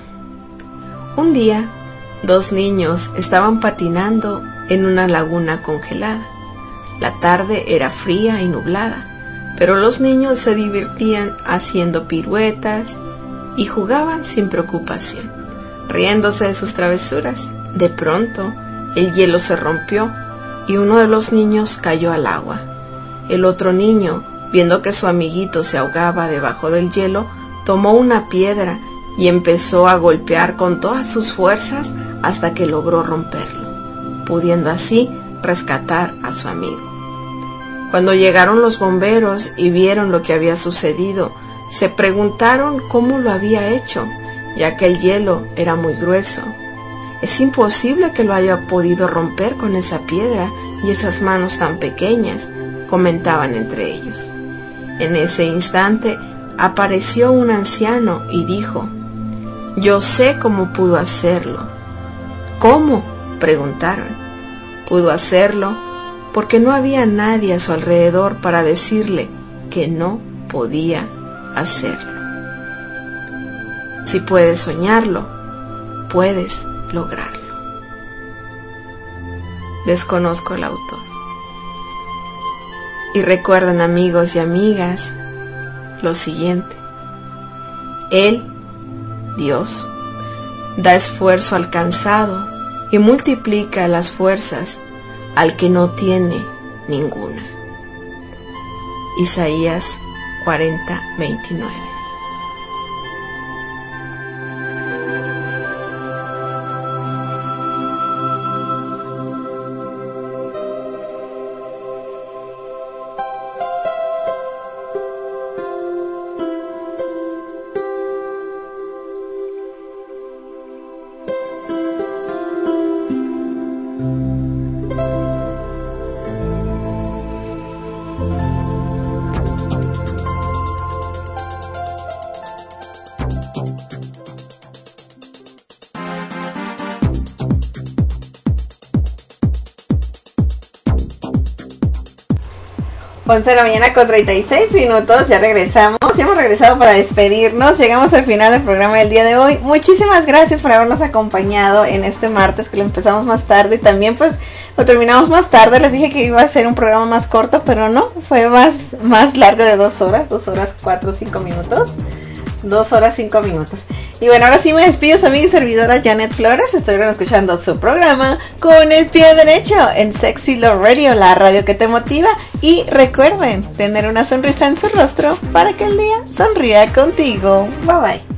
Un día, dos niños estaban patinando en una laguna congelada. La tarde era fría y nublada, pero los niños se divertían haciendo piruetas y jugaban sin preocupación, riéndose de sus travesuras. De pronto, el hielo se rompió y uno de los niños cayó al agua. El otro niño, viendo que su amiguito se ahogaba debajo del hielo, tomó una piedra y empezó a golpear con todas sus fuerzas hasta que logró romperlo, pudiendo así rescatar a su amigo. Cuando llegaron los bomberos y vieron lo que había sucedido, se preguntaron cómo lo había hecho, ya que el hielo era muy grueso. Es imposible que lo haya podido romper con esa piedra y esas manos tan pequeñas, comentaban entre ellos. En ese instante apareció un anciano y dijo: yo sé cómo pudo hacerlo. ¿Cómo?, preguntaron. Pudo hacerlo porque no había nadie a su alrededor para decirle que no podía hacerlo. Si puedes soñarlo, puedes lograrlo. Desconozco el autor. Y recuerden, amigos y amigas, lo siguiente: Él, Dios, da esfuerzo al cansado y multiplica las fuerzas al que no tiene ninguna. Isaías cuarenta veintinueve. once de la mañana con treinta y seis minutos, ya regresamos, ya hemos regresado para despedirnos, llegamos al final del programa del día de hoy. Muchísimas gracias por habernos acompañado en este martes, que lo empezamos más tarde y también pues lo terminamos más tarde. Les dije que iba a ser un programa más corto, pero no, fue más, más largo de dos horas, dos horas cuatro, cinco minutos. Dos horas, cinco minutos. Y bueno, ahora sí me despido, soy mi servidora Janet Flores. Estoy escuchando su programa Con el Pie Derecho en Sexy Love Radio, la radio que te motiva. Y recuerden tener una sonrisa en su rostro para que el día sonría contigo. Bye bye.